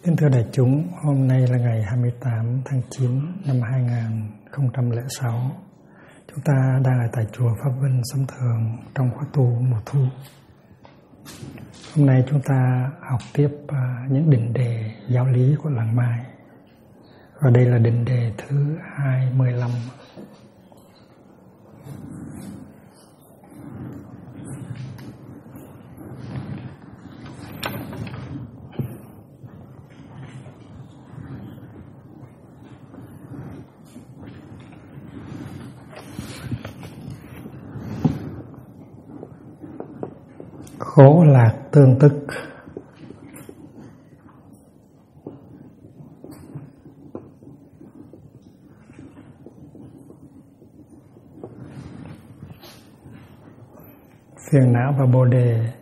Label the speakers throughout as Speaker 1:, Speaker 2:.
Speaker 1: Kính thưa đại chúng, hôm nay là ngày 28 tháng 9 năm 2006. Chúng ta đang ở tại chùa Pháp Vinh Sấm Thường trong khóa tu mùa thu. Hôm nay chúng ta học tiếp những định đề giáo lý của làng Mai. Và đây là định đề thứ 25. Khổ lạc tương tức. Phiền não và bồ đề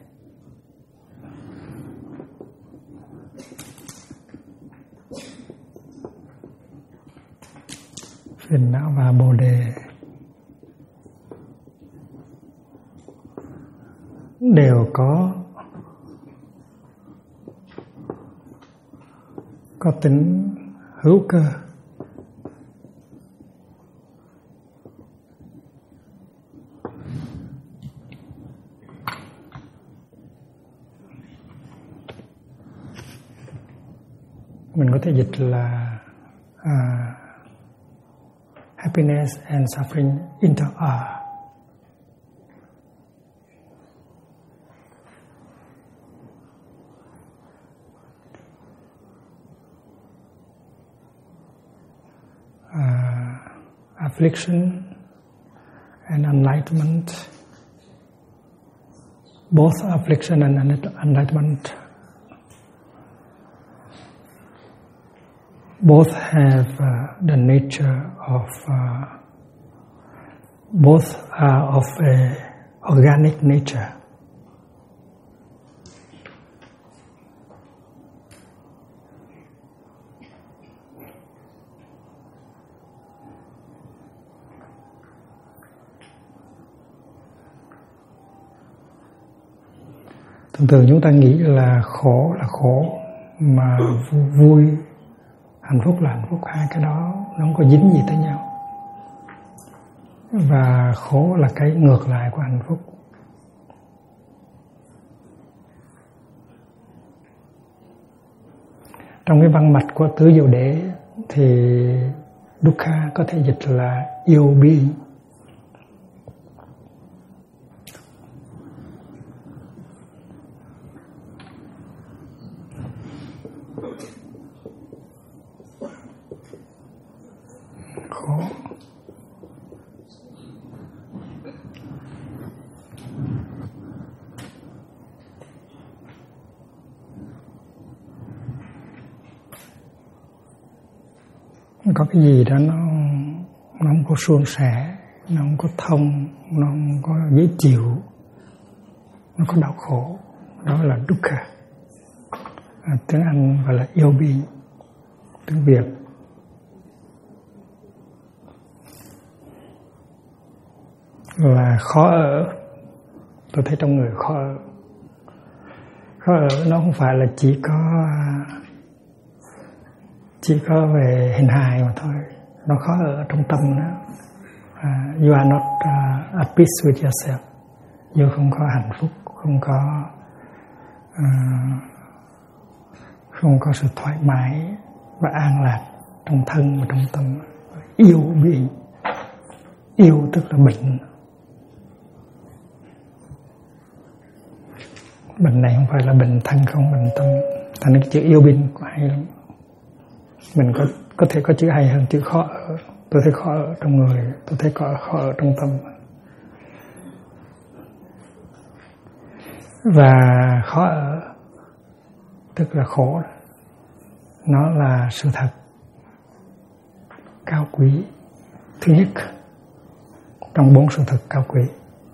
Speaker 1: phiền não và bồ đề đều có tính hữu cơ. Mình có thể dịch là happiness and suffering inter-are. Affliction and enlightenment, both affliction and enlightenment, both have the nature of, both are of a organic nature. Thường chúng ta nghĩ là khổ, mà vui, hạnh phúc là hạnh phúc, hai cái đó nó không có dính gì tới nhau. Và khổ là cái ngược lại của hạnh phúc. Trong cái văn mạch của Tứ Diệu Đế thì Dukkha có thể dịch là yêu bi. Khổ. Có cái gì đó nó không có suôn sẻ, nó không có thông, nó không có dễ chịu, nó có đau khổ, đó là dukkha. Tiếng Anh gọi là yêu bi, tiếng Việt là khó ở. Tôi thấy trong người khó ở. Khó ở nó không phải là chỉ có về hình hài mà thôi. Nó khó ở trong tâm đó. You are not at peace with yourself. You không có hạnh phúc, không có sự thoải mái và an lạc trong thân và trong tâm. Yêu bi. Yêu tức là bệnh. Bệnh này không phải là bệnh thân không, bệnh tâm. Thành cái chữ yêu binh có hay lắm. Mình có thể có chữ hay hơn chữ khó ở. Tôi thấy khó ở trong người, tôi thấy khó ở trong tâm. Và khó ở tức là khổ. Nó là sự thật cao quý thứ nhất trong 4 sự thật cao quý.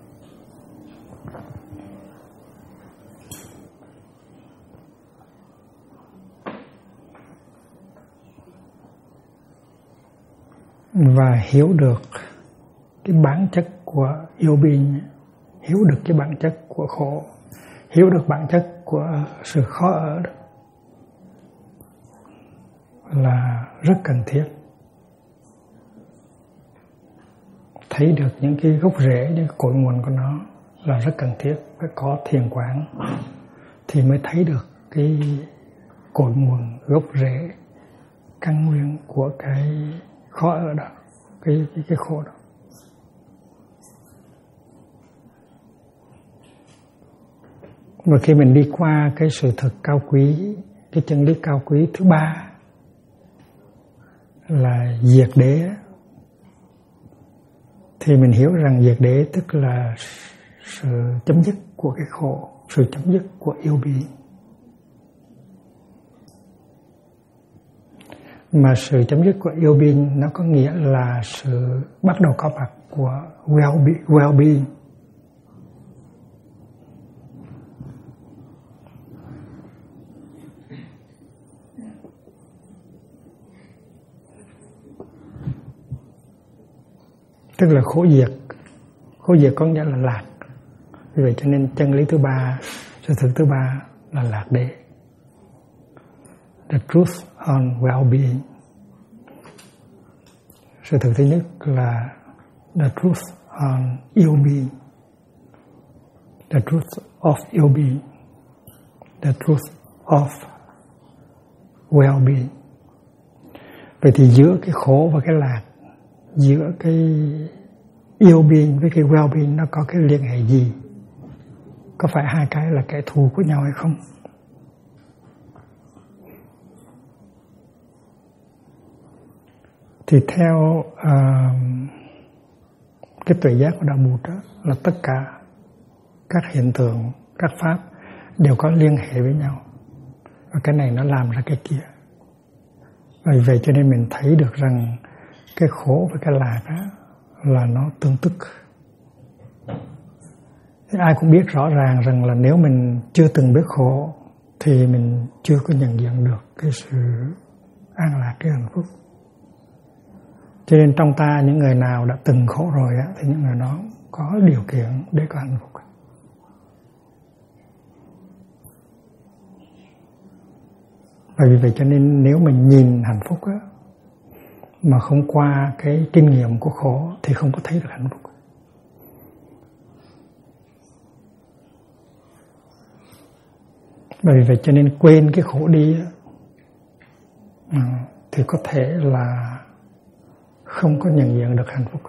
Speaker 1: Và hiểu được cái bản chất của yêu bi, hiểu được cái bản chất của khổ, hiểu được bản chất của sự khó ở, là rất cần thiết. Thấy được những cái gốc rễ, những cái cội nguồn của nó là rất cần thiết. Phải có thiền quán thì mới thấy được cái cội nguồn, gốc rễ, căn nguyên của cái khó ở đó, cái khổ đó. Và khi mình đi qua cái sự thật cao quý, cái chân lý cao quý thứ ba là diệt đế, thì mình hiểu rằng diệt đế tức là sự chấm dứt của cái khổ, sự chấm dứt của yêu bi. Mà sự chấm dứt của yêu bi nó có nghĩa là sự bắt đầu có mặt của well-being. Tức là khổ diệt. Khổ diệt có nghĩa là lạc. Vì vậy cho nên chân lý thứ ba, sự thực thứ ba là lạc đế. The truth on well-being. Sự thực thứ nhất là the truth on ill-being. The truth of ill-being. The truth of well-being. Vậy thì giữa cái khổ và cái lạc, giữa cái ill-being với cái well-being nó có cái liên hệ gì? Có phải hai cái là kẻ thù của nhau hay không? Thì theo cái tuệ giác của Đạo Bụt đó, là tất cả các hiện tượng, các pháp đều có liên hệ với nhau. Và cái này nó làm ra cái kia. Vì vậy cho nên mình thấy được rằng cái khổ và cái lạc đó là nó tương tức. Thì ai cũng biết rõ ràng rằng là nếu mình chưa từng biết khổ thì mình chưa có nhận diện được cái sự an lạc, cái hạnh phúc. Cho nên trong ta những người nào đã từng khổ rồi á, thì những người đó có điều kiện để có hạnh phúc. Và vì vậy cho nên nếu mình nhìn hạnh phúc á, mà không qua cái kinh nghiệm của khổ thì không có thấy được hạnh phúc. Và vì vậy cho nên quên cái khổ đi thì có thể là không có nhận diện được hạnh phúc.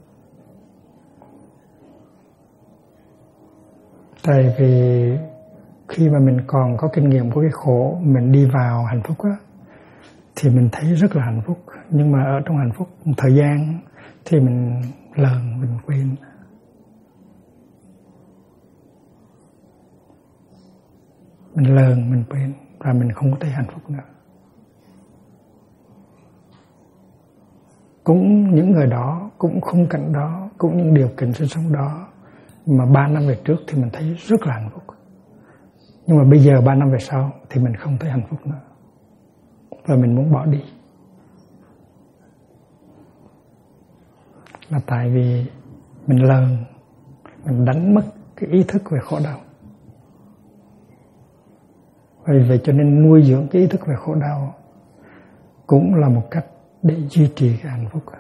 Speaker 1: Tại vì khi mà mình còn có kinh nghiệm của cái khổ, mình đi vào hạnh phúc á, thì mình thấy rất là hạnh phúc. Nhưng mà ở trong hạnh phúc một thời gian thì mình lờn, mình quên. Mình lờn, mình quên và mình không có thấy hạnh phúc nữa. Cũng những người đó, cũng khung cảnh đó, cũng những điều kiện sinh sống đó mà 3 năm về trước thì mình thấy rất là hạnh phúc. Nhưng mà bây giờ 3 năm về sau thì mình không thấy hạnh phúc nữa. Và mình muốn bỏ đi. Là tại vì mình lờn, mình đánh mất cái ý thức về khổ đau. Vì vậy cho nên nuôi dưỡng cái ý thức về khổ đau cũng là một cách để duy trì cái hạnh phúc.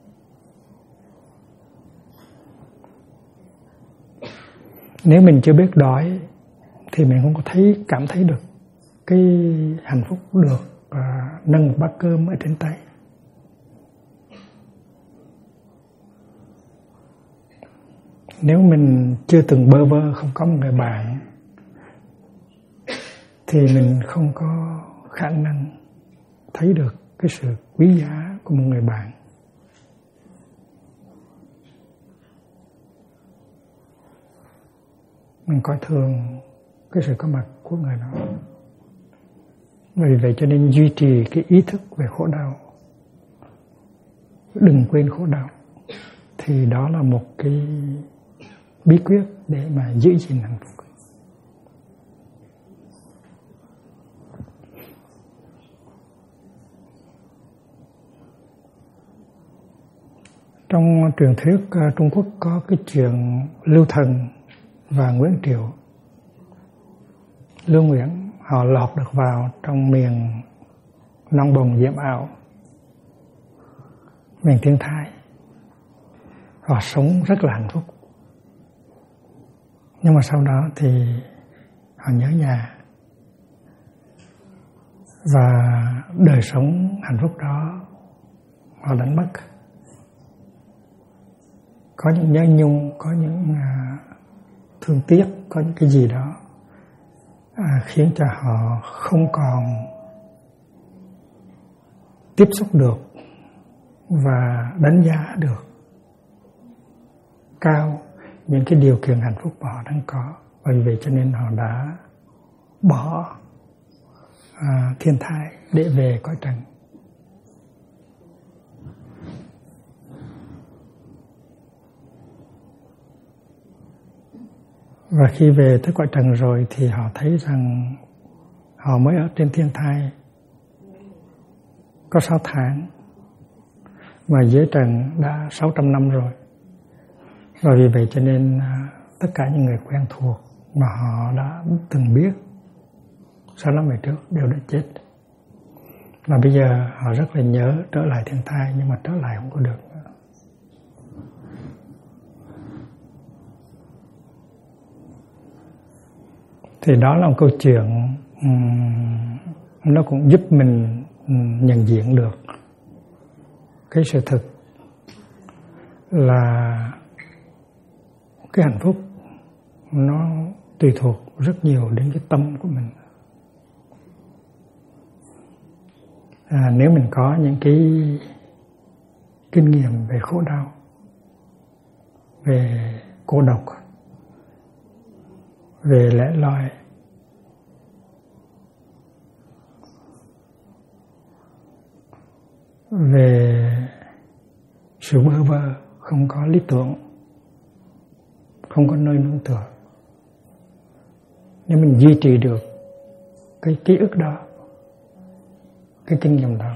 Speaker 1: Nếu mình chưa biết đói thì mình không có cảm thấy được cái hạnh phúc được nâng một bát cơm ở trên tay. Nếu mình chưa từng bơ vơ, không có một người bạn thì mình không có khả năng thấy được cái sự quý giá của một người bạn. Mình coi thường cái sự có mặt của người đó. Vì vậy cho nên duy trì cái ý thức về khổ đau, đừng quên khổ đau, thì đó là một cái bí quyết để mà giữ gìn hạnh phúc. Trong truyền thuyết Trung Quốc có cái chuyện Lưu Thần và Nguyễn Triệu. Lưu Nguyễn họ lọt được vào trong miền nong bồng diễm ảo, mình thiên thai. Họ sống rất là hạnh phúc. Nhưng mà sau đó thì họ nhớ nhà. Và đời sống hạnh phúc đó họ đánh mất. Có những nhớ nhung, có những thương tiếc, có những cái gì đó khiến cho họ không còn tiếp xúc được và đánh giá được cao những cái điều kiện hạnh phúc mà họ đang có. Bởi vậy cho nên họ đã bỏ thiên thai để về cõi trần. Và khi về tới cõi trần rồi thì họ thấy rằng họ mới ở trên thiên thai có 6 tháng, mà dưới trần đã 600 năm rồi. Và vì vậy cho nên tất cả những người quen thuộc mà họ đã từng biết 6 năm về trước đều đã chết. Và bây giờ họ rất là nhớ trở lại thiên thai, nhưng mà trở lại không có được nữa. Thì đó là một câu chuyện nó cũng giúp mình nhận diện được cái sự thực là cái hạnh phúc nó tùy thuộc rất nhiều đến cái tâm của mình. Nếu mình có những cái kinh nghiệm về khổ đau, về cô độc, về lẻ loi, về sự bơ vơ, không có lý tưởng, không có nơi nương tựa, nếu mình duy trì được cái ký ức đó, cái kinh nghiệm đó,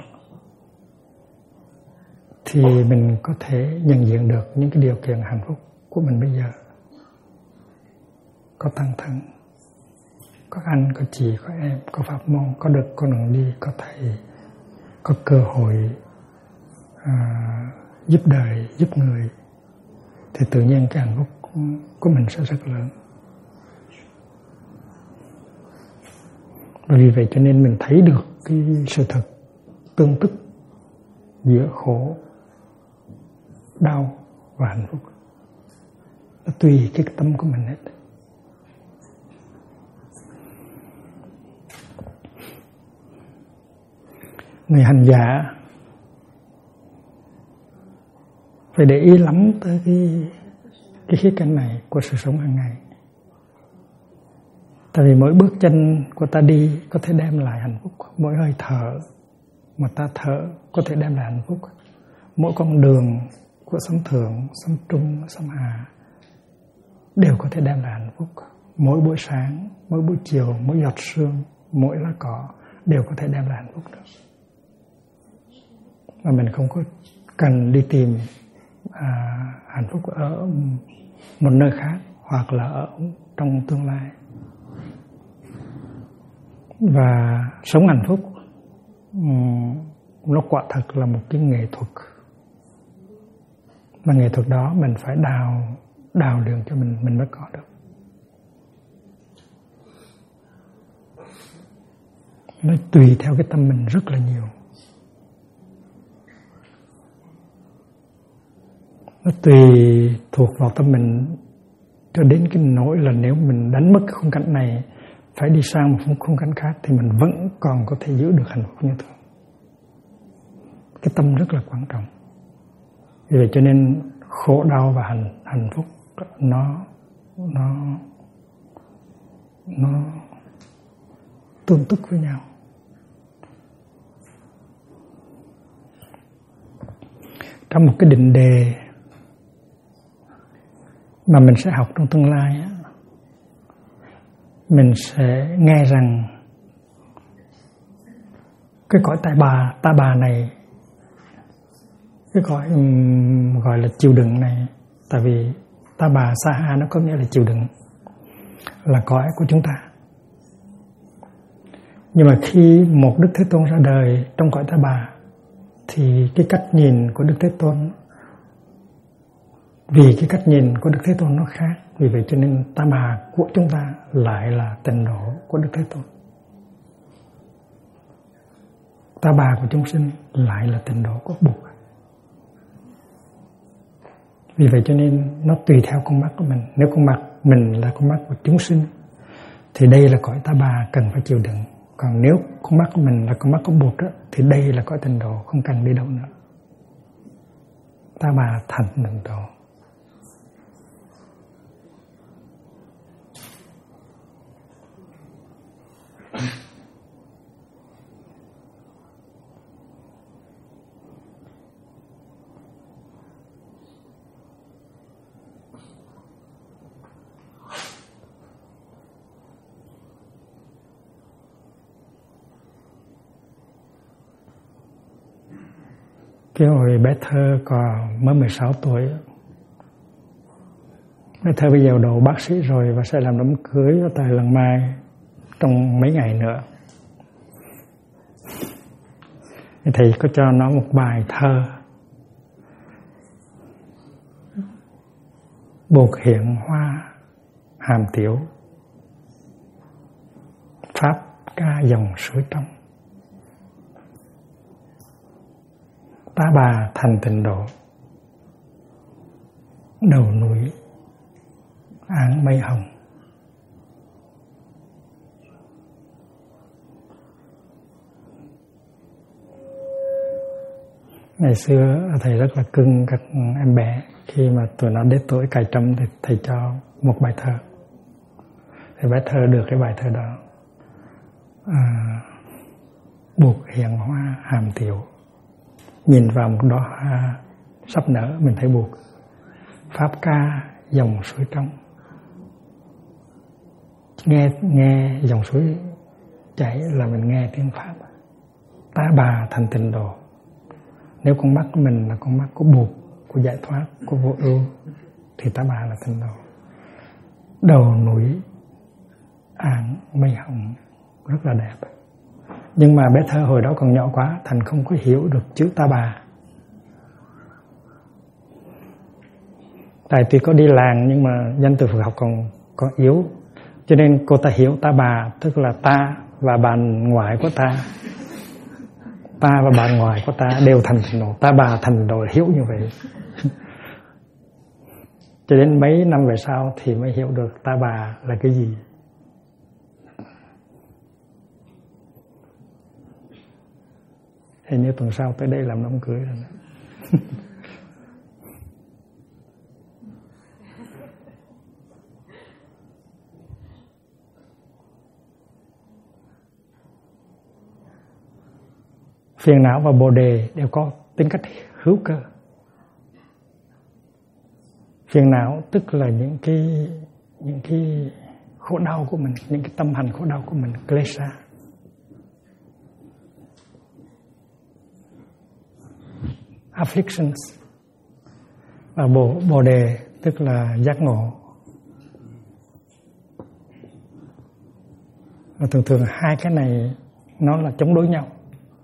Speaker 1: thì mình có thể nhận diện được những cái điều kiện hạnh phúc của mình bây giờ. Có tăng thân, có anh, có chị, có em, có pháp môn, có được, có đường đi, có thầy, có cơ hội giúp đời, giúp người, thì tự nhiên cái hạnh phúc của mình sẽ rất lớn. Và vì vậy cho nên mình thấy được cái sự thật tương tức giữa khổ, đau và hạnh phúc. Nó tùy cái tâm của mình hết. Người hành giả phải để ý lắm tới cái khía cạnh này của sự sống hàng ngày. Tại vì mỗi bước chân của ta đi có thể đem lại hạnh phúc. Mỗi hơi thở mà ta thở có thể đem lại hạnh phúc. Mỗi con đường của sống thượng, sống trung, sống hạ đều có thể đem lại hạnh phúc. Mỗi buổi sáng, mỗi buổi chiều, mỗi giọt sương, mỗi lá cỏ đều có thể đem lại hạnh phúc được. Mà mình không có cần đi tìm hạnh phúc ở một nơi khác hoặc là ở trong tương lai. Và sống hạnh phúc nó quả thật là một cái nghệ thuật. Mà nghệ thuật đó mình phải đào đường cho mình mới có được. Nó tùy theo cái tâm mình rất là nhiều. Nó tùy thuộc vào tâm mình cho đến cái nỗi là nếu mình đánh mất cái khung cảnh này, phải đi sang một khung cảnh khác thì mình vẫn còn có thể giữ được hạnh phúc như thường. Cái tâm rất là quan trọng. Vì vậy cho nên khổ đau và hạnh phúc nó tương tức với nhau. Trong một cái định đề mà mình sẽ học trong tương lai á, mình sẽ nghe rằng cái cõi ta bà này, cái cõi gọi là chịu đựng này, tại vì ta bà sa ha nó có nghĩa là chịu đựng, là cõi của chúng ta. Nhưng mà khi một Đức Thế Tôn ra đời trong cõi Ta Bà thì cái cách nhìn của Đức Thế Tôn, vì cái cách nhìn của Đức Thế Tôn nó khác, vì vậy cho nên Ta Bà của chúng ta lại là tịnh độ của Đức Thế Tôn. Ta Bà của chúng sinh lại là tịnh độ của Bụt. Vì vậy cho nên nó tùy theo con mắt của mình. Nếu con mắt mình là con mắt của chúng sinh thì đây là cõi Ta Bà cần phải chịu đựng. Còn nếu con mắt của mình là con mắt của Bụt đó, thì đây là cõi tịnh độ, không cần đi đâu nữa. Ta Bà thành tịnh độ. Cái hồi bé Thơ còn mới 16 tuổi, bé Thơ bây giờ đồ bác sĩ rồi và sẽ làm đám cưới tại Làng Mai trong mấy ngày nữa. Thầy có cho nó một bài thơ: Bột hiện hoa hàm tiểu, pháp ca dòng suối trong. Ta Bà thành tịnh độ, đầu núi áng mây hồng. Ngày xưa thầy rất là cưng các em bé. Khi mà tụi nó đến tuổi cài trâm thì thầy cho một bài thơ. Thì bé Thơ được cái bài thơ đó: Bụt hiện hoa hàm tiểu. Nhìn vào một đóa hoa sắp nở mình thấy Bụt. Pháp ca dòng suối trong. Nghe dòng suối chảy là mình nghe tiếng Pháp. Ta Bà thành tịnh độ. Nếu con mắt của mình là con mắt của Bụt, của giải thoát, của vô ưu, thì Ta Bà là tịnh độ. Đầu núi áng mây hồng, rất là đẹp. Nhưng mà bé Thơ hồi đó còn nhỏ quá, thành không có hiểu được chữ Ta Bà. Tại tuy có đi làng nhưng mà danh từ Phật học còn yếu, cho nên cô ta hiểu Ta Bà tức là ta và bạn ngoại của ta. Ta và bạn ngoại của ta đều thành tịnh độ. Ta Bà thành độ, hiểu như vậy. Cho đến mấy năm về sau thì mới hiểu được Ta Bà là cái gì. Hình như tuần sau tới đây làm đám cưới rồi. Phiền não và Bồ Đề đều có tính cách hữu cơ. Phiền não tức là những cái khổ đau của mình, những cái tâm hành khổ đau của mình, klesha. Afflictions. Và Bồ Đề tức là giác ngộ. Và thường hai cái này nó là chống đối nhau.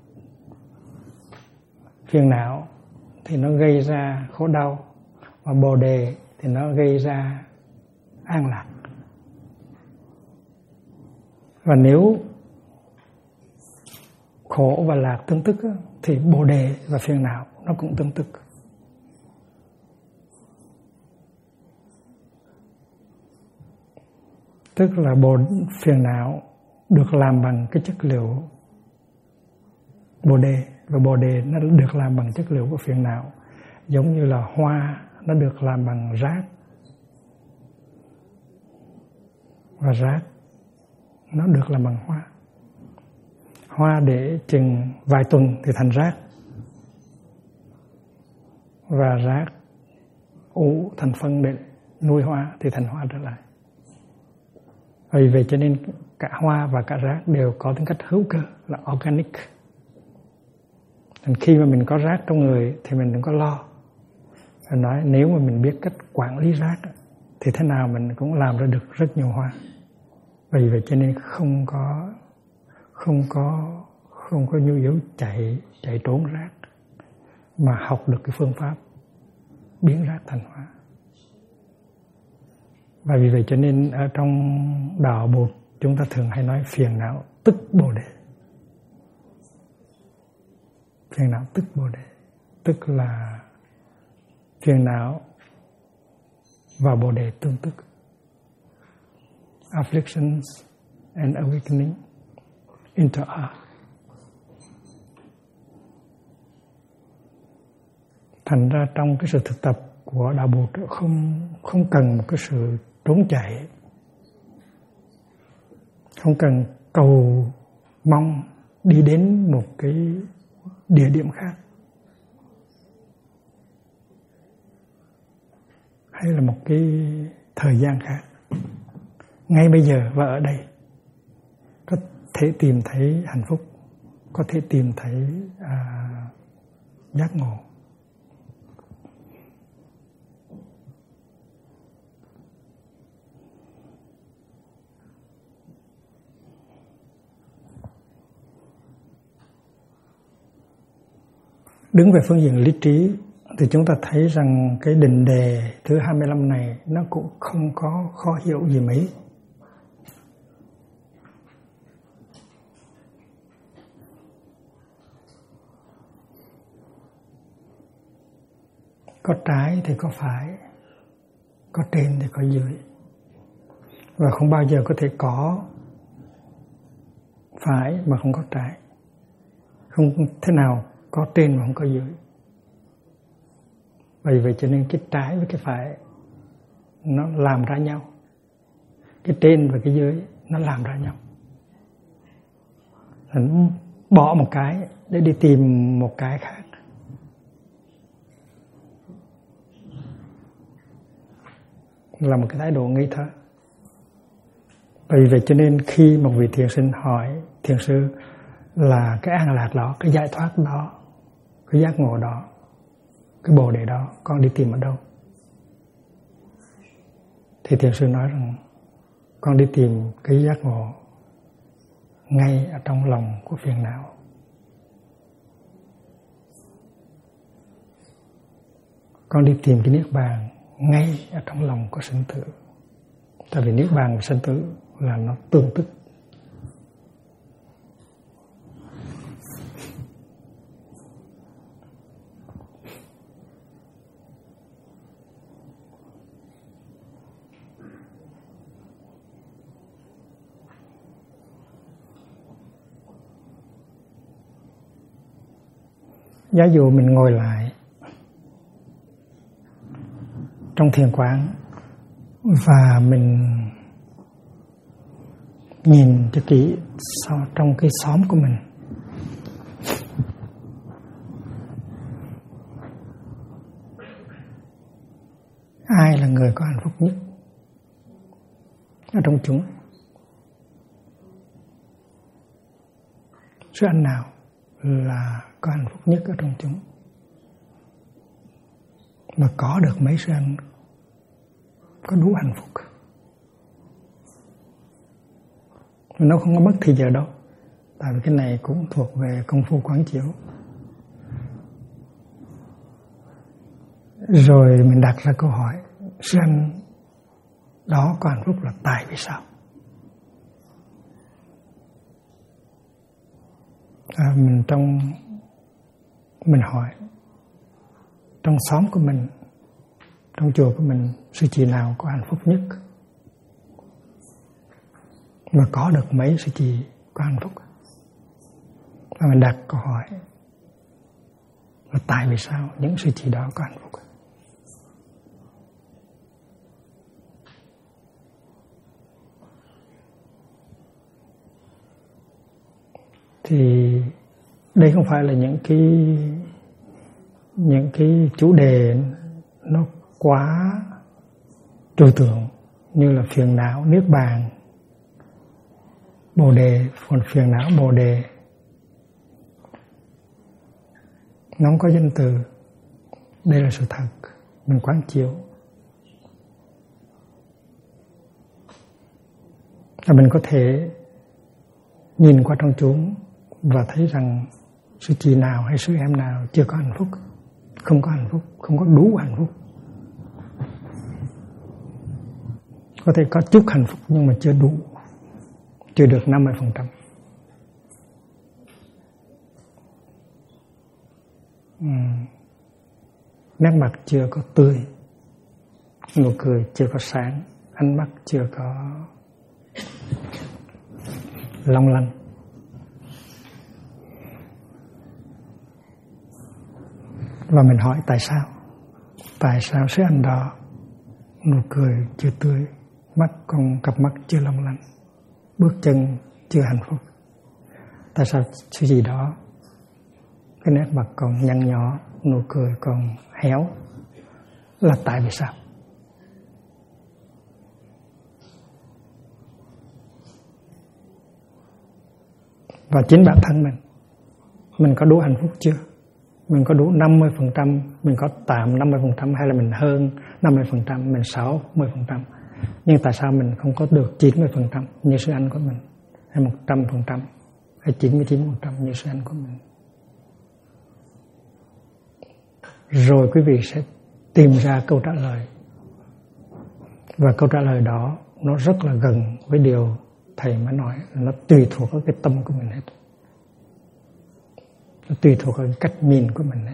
Speaker 1: Phiền não thì nó gây ra khổ đau, và Bồ Đề thì nó gây ra an lạc. Và nếu khổ và lạc tương tức thì Bồ Đề và phiền não nó cũng tương tức. Tức là phiền não được làm bằng cái chất liệu Bồ Đề, và Bồ Đề nó được làm bằng chất liệu của phiền não. Giống như là hoa nó được làm bằng rác, và rác nó được làm bằng hoa. Hoa để chừng vài tuần thì thành rác, và rác ủ thành phân để nuôi hoa thì thành hoa trở lại. Vì vậy cho nên cả hoa và cả rác đều có tính cách hữu cơ, là organic. Nên khi mà mình có rác trong người thì mình đừng có lo. Phải nói nếu mà mình biết cách quản lý rác thì thế nào mình cũng làm ra được rất nhiều hoa. Vì vậy cho nên không không có nhu yếu chạy trốn rác, mà học được cái phương pháp biến rác thành hóa. Và vì vậy cho nên ở trong đạo Bụt chúng ta thường hay nói phiền não tức Bồ Đề. Phiền não tức Bồ Đề, tức là phiền não và Bồ Đề tương tức. Afflictions and awakening interact. Thành ra trong cái sự thực tập của đạo Bụt không cần một cái sự trốn chạy, không cần cầu mong đi đến một cái địa điểm khác hay là một cái thời gian khác. Ngay bây giờ và ở đây có thể tìm thấy hạnh phúc, có thể tìm thấy giác ngộ. Đứng về phương diện lý trí thì chúng ta thấy rằng cái định đề thứ 25 này nó cũng không có khó hiểu gì mấy. Có trái thì có phải, có trên thì có dưới. Và không bao giờ có thể có phải mà không có trái. Không thế nào có trên mà không có dưới. Bởi vậy cho nên cái trái với cái phải nó làm ra nhau. Cái trên và cái dưới nó làm ra nhau. Mình bỏ một cái để đi tìm một cái khác. Là một cái thái độ ngây thơ. Bởi vậy cho nên khi một vị thiền sinh hỏi thiền sư là cái an lạc đó, cái giải thoát đó, cái giác ngộ đó, cái bồ đề đó con đi tìm ở đâu? Thì thiền sư nói rằng con đi tìm cái giác ngộ ngay ở trong lòng của phiền não. Con đi tìm cái niết bàn ngay ở trong lòng của sinh tử. Tại vì niết bàn và sinh tử là nó tương tức. Giả dụ mình ngồi lại trong thiền quán và mình nhìn cho kỹ trong cái xóm của mình. Ai là người có hạnh phúc nhất ở trong chúng? Sư anh nào là có hạnh phúc nhất ở trong chúng? Mà có được mấy sư anh có đủ hạnh phúc? Nó không có mất thì giờ đâu. Tại vì cái này cũng thuộc về công phu quán chiếu. Rồi mình đặt ra câu hỏi, sư anh đó có hạnh phúc là tại vì sao? Mình hỏi trong xóm của mình, trong chùa của mình, sư chị nào có hạnh phúc nhất? Mà có được mấy sư chị có hạnh phúc? Và mình đặt câu hỏi là tại vì sao những sư chị đó có hạnh phúc? Thì đây không phải là những cái chủ đề nó quá trừu tượng như là phiền não, niết bàn, bồ đề, phiền não, bồ đề. Nó không có danh từ. Đây là sự thật, mình quán chiếu. Và mình có thể nhìn qua trong chúng và thấy rằng sư chị nào hay sư em nào chưa có hạnh phúc, không có hạnh phúc, không có đủ hạnh phúc. Có thể có chút hạnh phúc nhưng mà chưa đủ, chưa được 50%. Nét mặt chưa có tươi, nụ cười chưa có sáng, ánh mắt chưa có long lanh. Và mình hỏi tại sao? Tại sao sư anh đó nụ cười chưa tươi, cặp mắt chưa long lanh, bước chân chưa hạnh phúc? Tại sao sư gì đó cái nét mặt còn nhăn nhó, nụ cười còn héo? Là tại vì sao? Và chính bản thân mình có đủ hạnh phúc chưa? Mình có đủ 50%, mình có tạm 50% hay là mình hơn 50%, mình 60%. Nhưng tại sao mình không có được 90% như sư anh của mình, hay 100%, hay 99% như sư anh của mình? Rồi quý vị sẽ tìm ra câu trả lời. Và câu trả lời đó nó rất là gần với điều thầy mới nói, nó tùy thuộc vào cái tâm của mình hết. Nó tùy thuộc vào cách nhìn của mình hết.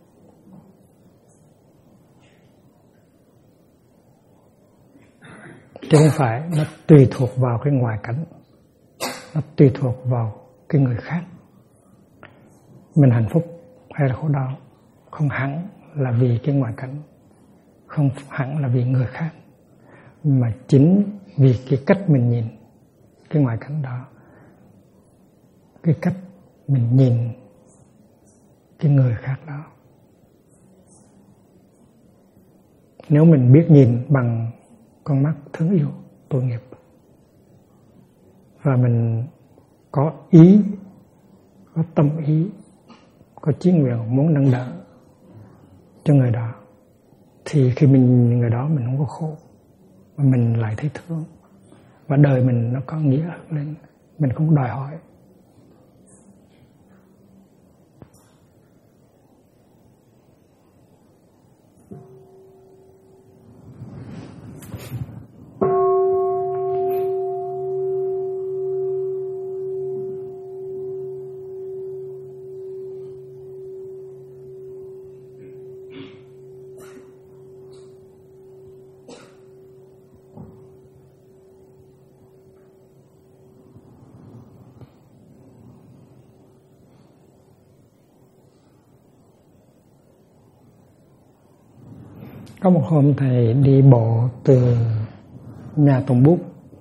Speaker 1: Chứ không phải nó tùy thuộc vào cái ngoại cảnh, nó tùy thuộc vào cái người khác. Mình hạnh phúc hay là khổ đau không hẳn là vì cái ngoại cảnh, không hẳn là vì người khác, mà chính vì cái cách mình nhìn cái ngoại cảnh đó, cái cách mình nhìn cái người khác đó. Nếu mình biết nhìn bằng con mắt thương yêu, tội nghiệp, và mình có ý, có tâm ý, có chí nguyện muốn nâng đỡ cho người đó, thì khi mình nhìn người đó mình không có khổ, mà mình lại thấy thương, và đời mình nó có nghĩa lên, mình không đòi hỏi. Có một hôm thầy đi bộ từ nhà Tùng Bút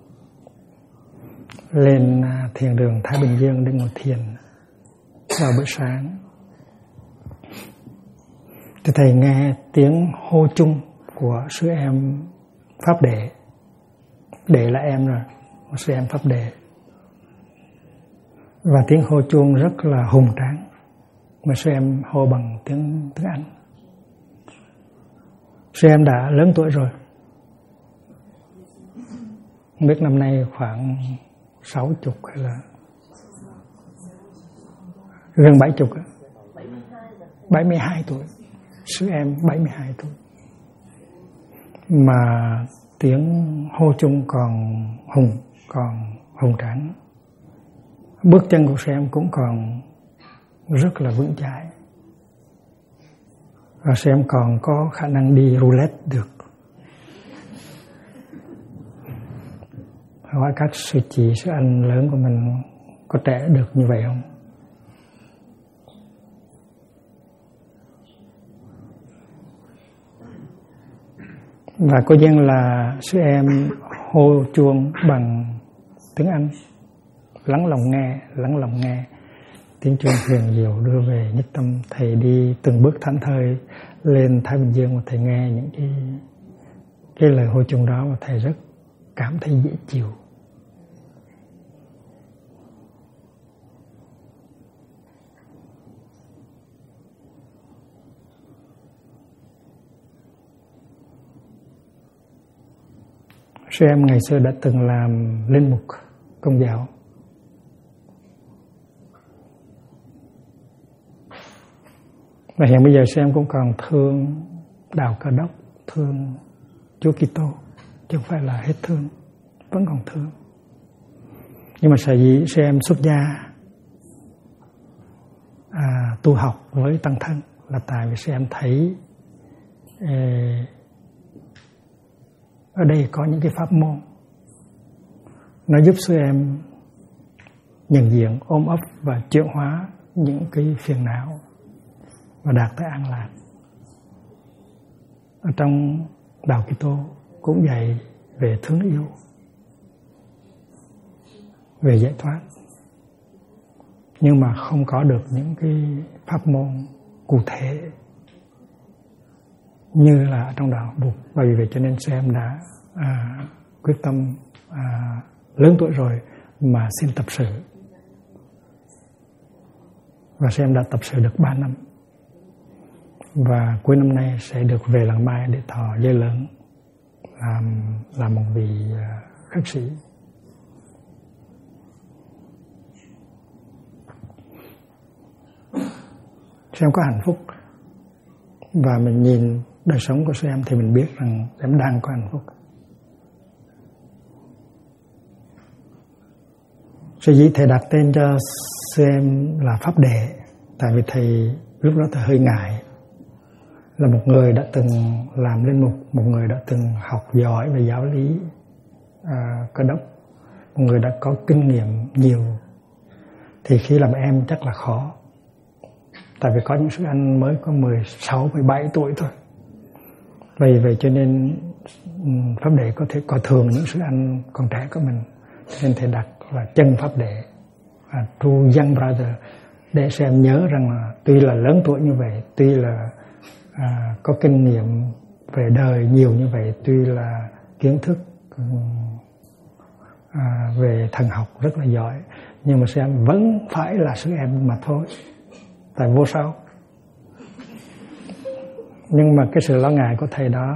Speaker 1: lên thiền đường Thái Bình Dương để ngồi thiền vào buổi sáng. Thì thầy nghe tiếng hô chung của sư em Pháp Đệ. Đệ là em rồi, sư em Pháp Đệ. Và tiếng hô chuông rất là hùng tráng, mà sư em hô bằng tiếng Anh. Sư em đã lớn tuổi rồi, không biết năm nay khoảng 60 hay là gần 70, 72 tuổi. Sư em 72 tuổi mà tiếng hô chung còn hùng tráng. Bước chân của sư em cũng còn rất là vững chãi, và sư em còn có khả năng đi roulette được. Hỏi các sư chị, sư anh lớn của mình có trẻ được như vậy không? Và có duyên là sư em hô chuông bằng tiếng Anh. Lắng lòng nghe tiếng chuông huyền diệu đưa về nhất tâm. Thầy đi từng bước thảnh thơi lên Thái Bình Dương, và thầy nghe những cái lời hô chuông đó, và thầy rất cảm thấy dễ chịu. Sư em ngày xưa đã từng làm linh mục Công giáo, Và hiện bây giờ sư em cũng còn thương Đạo Cơ Đốc, thương Chúa Kitô, chứ không phải là hết thương, vẫn còn thương. Nhưng mà sở dĩ sư em xuất gia tu học với tăng thân là tại vì sư em thấy ở đây có những cái pháp môn nó giúp sư em nhận diện, ôm ấp và chuyển hóa những cái phiền não và đạt tới an lạc. Ở trong Đạo Kitô cũng dạy về thương yêu, về giải thoát, nhưng mà không có được những cái pháp môn cụ thể như là trong đạo Phật. Và vì vậy cho nên sư em đã quyết tâm lớn tuổi rồi mà xin tập sự. Và sư em đã tập sự được 3 năm. Và cuối năm nay sẽ được về Làng Mai để thọ giới lớn, làm một vị khất sĩ. Sư em có hạnh phúc. Và mình nhìn đời sống của sư em thì mình biết rằng em đang có hạnh phúc. Sở dĩ thầy đặt tên cho sư em là Pháp Đệ, tại vì thầy lúc đó thầy hơi ngại, là một người đã từng làm linh mục, một người đã từng học giỏi về giáo lý Cơ Đốc, một người đã có kinh nghiệm nhiều, thì khi làm em chắc là khó. Tại vì có những sư anh mới có 16, 17 tuổi thôi. Vì vậy cho nên Pháp Đệ có thể coi thường những sư anh còn trẻ của mình. Nên thầy đặt là chân Pháp Đệ, true young brother, để xem nhớ rằng là tuy là lớn tuổi như vậy, tuy là có kinh nghiệm về đời nhiều như vậy, tuy là kiến thức về thần học rất là giỏi, nhưng mà xem vẫn phải là sư em mà thôi, tại vô sao. Nhưng mà cái sự lo ngại của thầy đó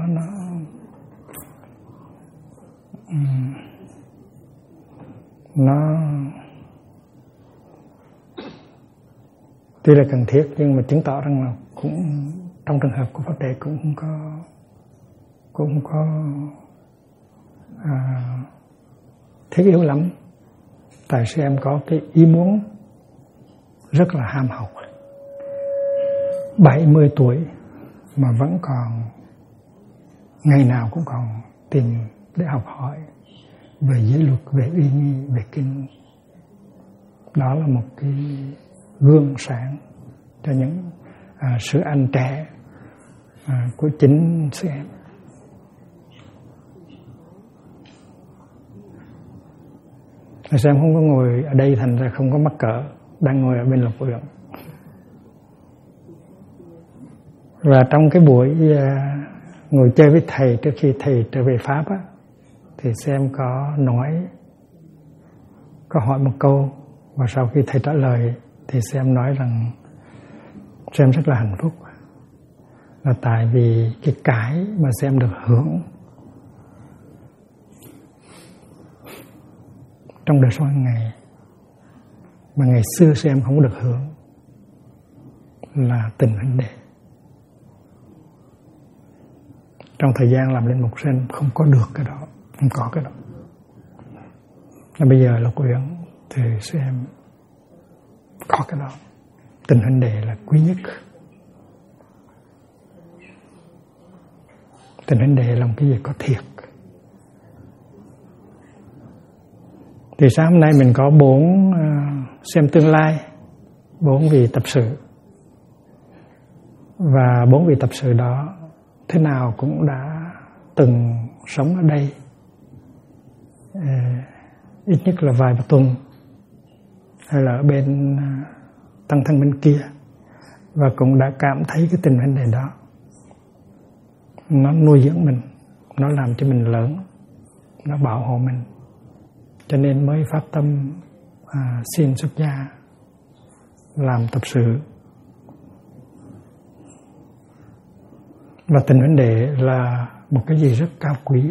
Speaker 1: nó tuy là cần thiết, nhưng mà chứng tỏ rằng là cũng trong trường hợp của Pháp Đệ cũng không có thiết yếu lắm. Tại sư em có cái ý muốn rất là ham học, 70 tuổi mà vẫn còn ngày nào cũng còn tìm để học hỏi về giới luật, về uy nghi, về kinh. Đó là một cái gương sáng cho những sư anh trẻ của chính sư em. Sư em không có ngồi ở đây, thành ra không có mắc cỡ, đang ngồi ở bên Lộc Uyển. Và trong cái buổi ngồi chơi với thầy trước khi thầy trở về Pháp á, thì xem có hỏi một câu, và sau khi thầy trả lời thì xem nói rằng xem rất là hạnh phúc, là tại vì cái mà xem được hưởng trong đời sống hàng ngày mà ngày xưa xem không có được hưởng là tình huynh đệ. Trong thời gian làm linh mục xem không có được cái đó, không có cái đó. Và bây giờ Lộc Uyển thì xem có cái đó. Tình huynh đệ là quý nhất. Tình huynh đệ là một cái gì có thiệt. Thì sáng hôm nay mình có 4 xem tương lai, 4 vị tập sự. Và 4 vị tập sự đó thế nào cũng đã từng sống ở đây, ít nhất là vài tuần, hay là ở bên tăng thân bên kia, và cũng đã cảm thấy cái tình huynh đệ đó nó nuôi dưỡng mình, nó làm cho mình lớn, nó bảo hộ mình, cho nên mới phát tâm xin xuất gia làm tập sự. Và tình huynh đệ là một cái gì rất cao quý.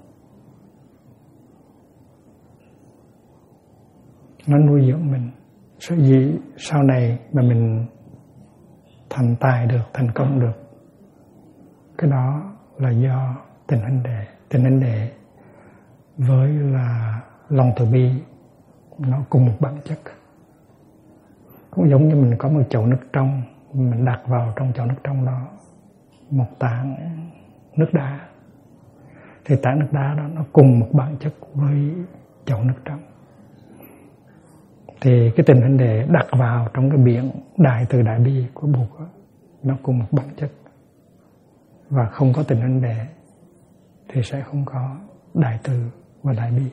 Speaker 1: Nó nuôi dưỡng mình, sở dĩ sau này mà mình thành tài được, thành công được, cái đó là do tình huynh đệ với là lòng từ bi nó cùng một bản chất. Cũng giống như mình có một chậu nước trong, mình đặt vào trong chậu nước trong đó một tảng nước đá, thì tảng nước đá đó nó cùng một bản chất với chậu nước trong. Thì cái tình huynh đệ đặt vào trong cái biển đại từ đại bi của Bụt đó, nó cùng một bản chất. Và không có tình huynh đệ thì sẽ không có đại từ và đại bi.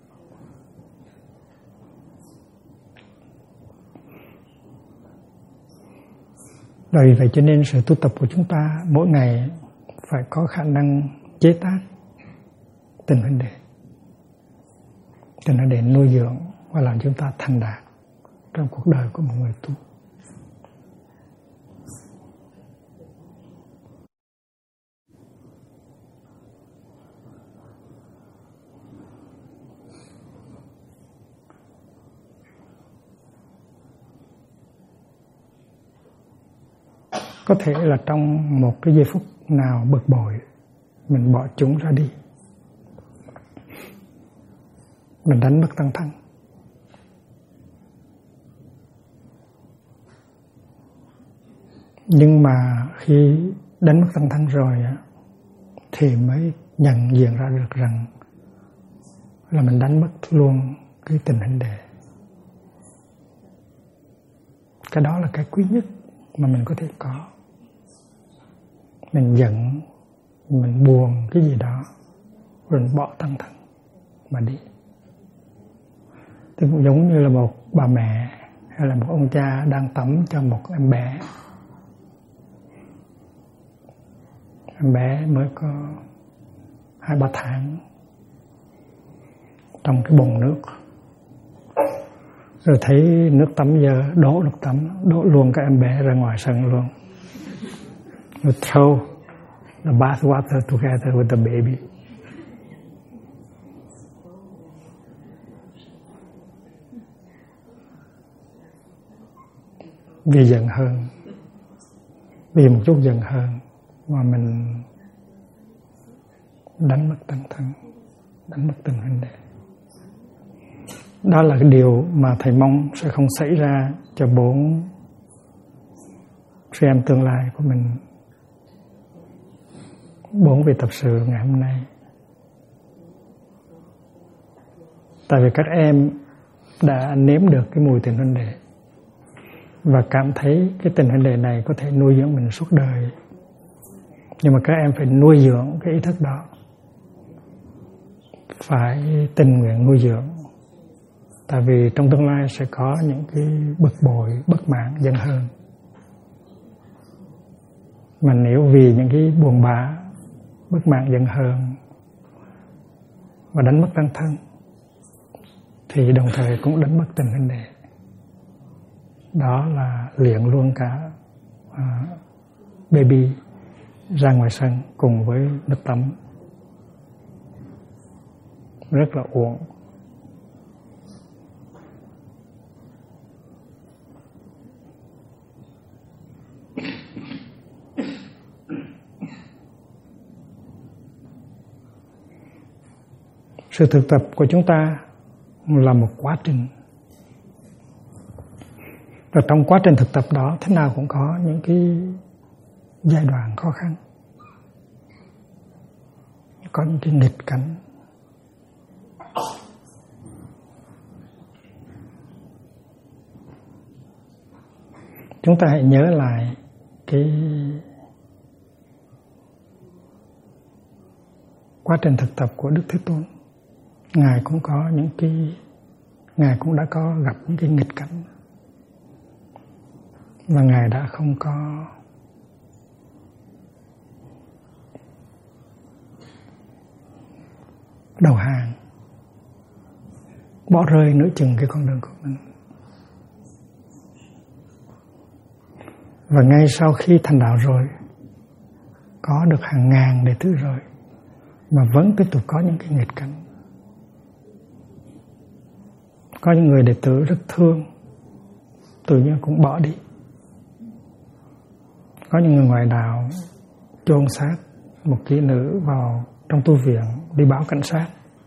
Speaker 1: Rồi vậy cho nên sự tu tập của chúng ta mỗi ngày phải có khả năng chế tác tình huynh đệ. Tình huynh đệ nuôi dưỡng và làm chúng ta thành đạt trong cuộc đời của một người tu. Có thể là trong một cái giây phút nào bực bội, mình bỏ chúng ra đi, mình đánh mất tăng thân. Nhưng mà khi đánh mất tăng thân rồi thì mới nhận diện ra được rằng là mình đánh mất luôn cái tình huynh đệ. Cái đó là cái quý nhất mà mình có thể có. Mình giận, mình buồn cái gì đó, rồi mình bỏ tăng thân mà đi. Thì cũng giống như là một bà mẹ hay là một ông cha đang tắm cho một em bé. Em bé mới có 2-3 tháng trong cái bồn nước, rồi thấy nước tắm giờ đổ nước tắm, đổ luôn cái em bé ra ngoài sân luôn. You throw the bath water together with the baby. Vì giận hơn, vì một chút giận hơn mà mình đánh mất tăng thân, đánh mất tình huynh đệ. Đó là cái điều mà thầy mong sẽ không xảy ra cho 4 sư em tương lai của mình, 4 vị tập sự ngày hôm nay. Tại vì các em đã nếm được cái mùi tình huynh đệ và cảm thấy cái tình huynh đệ này có thể nuôi dưỡng mình suốt đời. Nhưng mà các em phải nuôi dưỡng cái ý thức đó, phải tình nguyện nuôi dưỡng. Tại vì trong tương lai sẽ có những cái bực bội, bất mãn, giận hờn. Mà nếu vì những cái buồn bã, bất mãn, giận hờn và đánh mất tăng thân, thì đồng thời cũng đánh mất tình huynh đệ. Đó là luyện luôn cả baby ra ngoài sân cùng với nước tắm, rất là uổng. Sự thực tập của chúng ta là một quá trình. Và trong quá trình thực tập đó, thế nào cũng có những cái giai đoạn khó khăn, có những cái nghịch cảnh. Chúng ta hãy nhớ lại cái quá trình thực tập của Đức Thế Tôn. Ngài cũng có những cái, Ngài cũng đã có gặp những cái nghịch cảnh, và Ngài đã không có đầu hàng, bỏ rơi nửa chừng cái con đường của mình. Và ngay sau khi thành đạo rồi, có được hàng ngàn đệ tử rồi, mà vẫn tiếp tục có những cái nghịch cảnh. Có những người đệ tử rất thương, tự nhiên cũng bỏ đi. Có những người ngoại đạo chôn xác một kỹ nữ vào trong tu viện đi báo cảnh sát,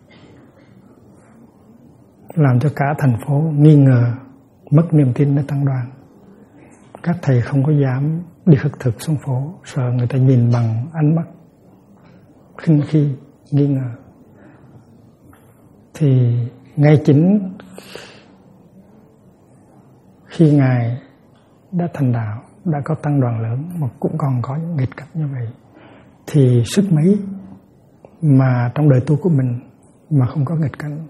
Speaker 1: làm cho cả thành phố nghi ngờ, mất niềm tin nơi tăng đoàn. Các thầy không có dám đi khất thực xuống phố, sợ người ta nhìn bằng ánh mắt khinh khi, nghi ngờ. Thì ngay chính khi Ngài đã thành đạo, đã có tăng đoàn lớn mà cũng còn có những nghịch cảnh như vậy, thì sức mấy mà trong đời tu của mình mà không có nghịch cảnh.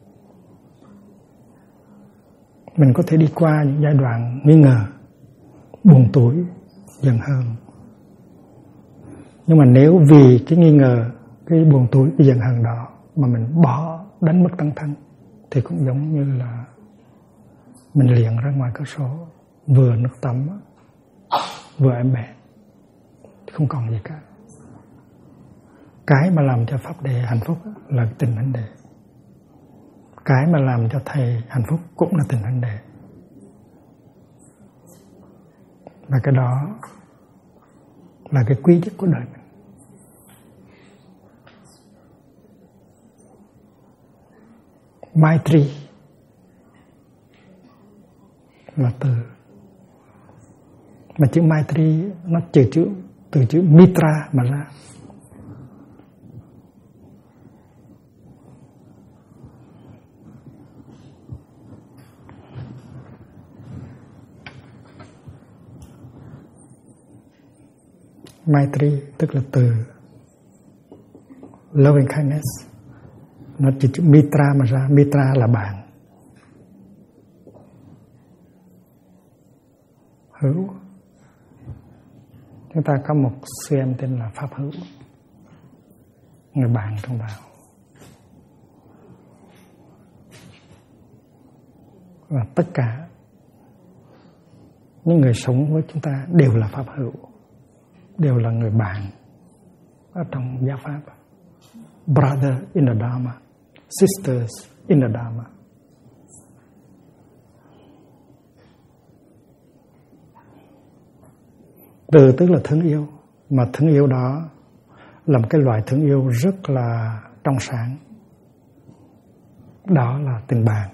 Speaker 1: Mình có thể đi qua những giai đoạn nghi ngờ, buồn tủi, giận hờn. Nhưng mà nếu vì cái nghi ngờ, cái buồn tủi, cái giận hờn đó mà mình bỏ, đánh mất tăng thân, thì cũng giống như là mình liền ra ngoài cửa sổ, vừa nước tắm, vừa em bé, không còn gì cả. Cái mà làm cho Pháp Đề hạnh phúc là tình huynh đệ. Cái mà làm cho thầy hạnh phúc cũng là tình huynh đệ. Và cái đó là cái quý nhất của đời mình. Maitri là từ, mà chữ Maitri nó từ chữ Mitra mà ra. Maitri tức là từ loving kindness, nó chỉ chữ Mitra mà ra. Mitra là bạn, hữu. Chúng ta có một sư em tên là Pháp Hữu, người bạn trong đạo. Và tất cả những người sống với chúng ta đều là Pháp Hữu, đều là người bạn ở trong giáo pháp. Brother in the Dharma, sisters in the Dharma. Từ tức là thương yêu, mà thương yêu đó là một cái loại thương yêu rất là trong sáng. Đó là tình bạn.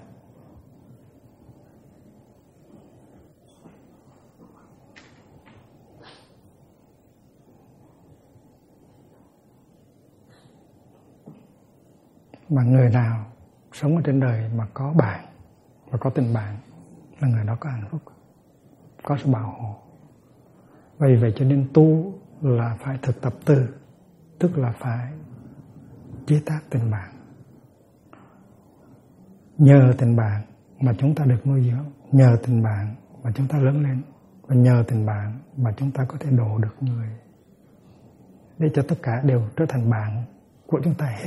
Speaker 1: Mà người nào sống ở trên đời mà có bạn và có tình bạn là người đó có hạnh phúc, có sự bảo hộ. Vì vậy cho nên tu là phải thực tập từ, tức là phải chế tác tình bạn. Nhờ tình bạn mà chúng ta được nuôi dưỡng, nhờ tình bạn mà chúng ta lớn lên, và nhờ tình bạn mà chúng ta có thể độ được người, để cho tất cả đều trở thành bạn của chúng ta hết.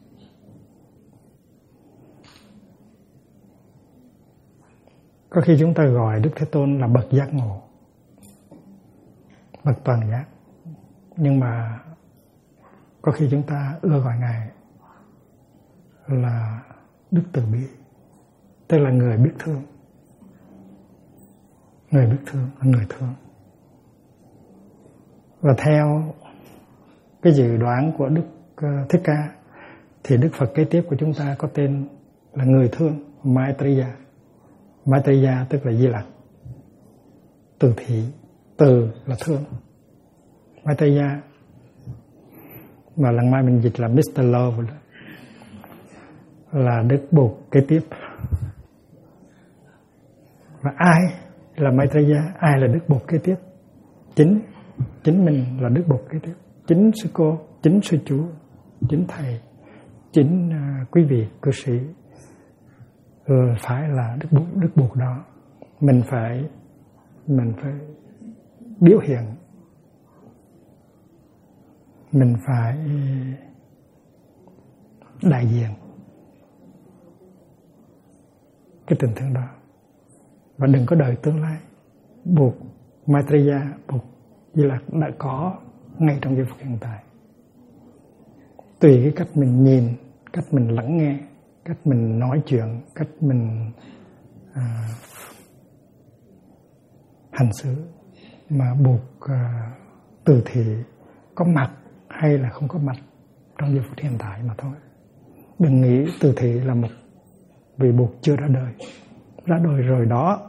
Speaker 1: Có khi chúng ta gọi Đức Thế Tôn là bậc giác ngộ, bậc toàn giác, nhưng mà có khi chúng ta ưa gọi Ngài là Đức Từ Bi, tức là người biết thương. Người biết thương là người thương. Và theo cái dự đoán của Đức Thích Ca thì Đức Phật kế tiếp của chúng ta có tên là người thương, Maitreya. Maitreya tức là Di Lặc, từ thị, từ là thương. Maitreya mà lần mai mình dịch là Mr. Love, là Đức Bụt kế tiếp. Và ai là Maitreya, ai là Đức Bụt kế tiếp? Chính mình là Đức Bụt kế tiếp. Chính sư cô, chính sư chú, chính thầy, chính quý vị cư sĩ phải là Đức Bụt đó. Mình phải biểu hiện, mình phải đại diện cái tình thương đó. Và đừng có đợi tương lai. Bụt Maitreya, Bụt Di Lặc đã có ngay trong giây phút hiện tại. Tùy cái cách mình nhìn, cách mình lắng nghe, cách mình nói chuyện, cách mình hành xử mà buộc từ thị có mặt hay là không có mặt trong giây phút hiện tại mà thôi. Đừng nghĩ từ thị là một vị buộc chưa ra đời. Ra đời rồi đó.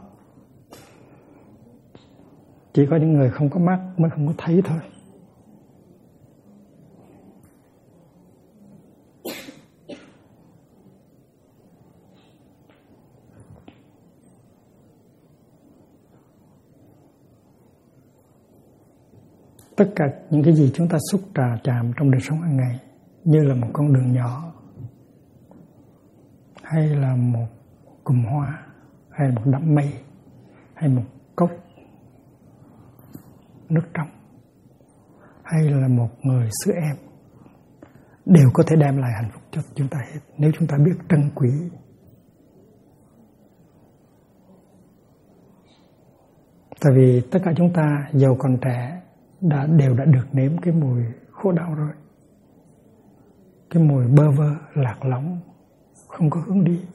Speaker 1: Chỉ có những người không có mắt mới không có thấy thôi. Tất cả những cái gì chúng ta xúc chạm trong đời sống hàng ngày, như là một con đường nhỏ, hay là một cụm hoa, hay một đám mây, hay một cốc nước trong, hay là một người xứ em, đều có thể đem lại hạnh phúc cho chúng ta hết, nếu chúng ta biết trân quý. Tại vì tất cả chúng ta giàu còn trẻ đều đã được nếm cái mùi khổ đau rồi, cái mùi bơ vơ lạc lõng, không có hướng đi.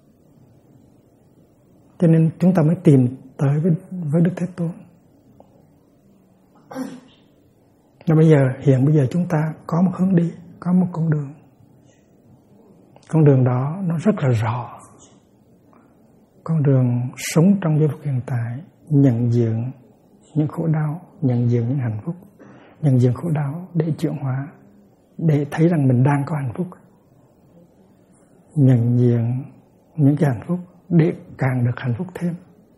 Speaker 1: Cho nên chúng ta mới tìm tới với Đức Thế Tôn. Và bây giờ chúng ta có một hướng đi, có một con đường. Con đường đó nó rất là rõ. Con đường sống trong giây phút hiện tại, nhận diện những khổ đau, nhận diện những hạnh phúc, nhận diện khổ đau để chuyển hóa, để thấy rằng mình đang có hạnh phúc, nhận diện những cái hạnh phúc để càng được hạnh phúc thêm.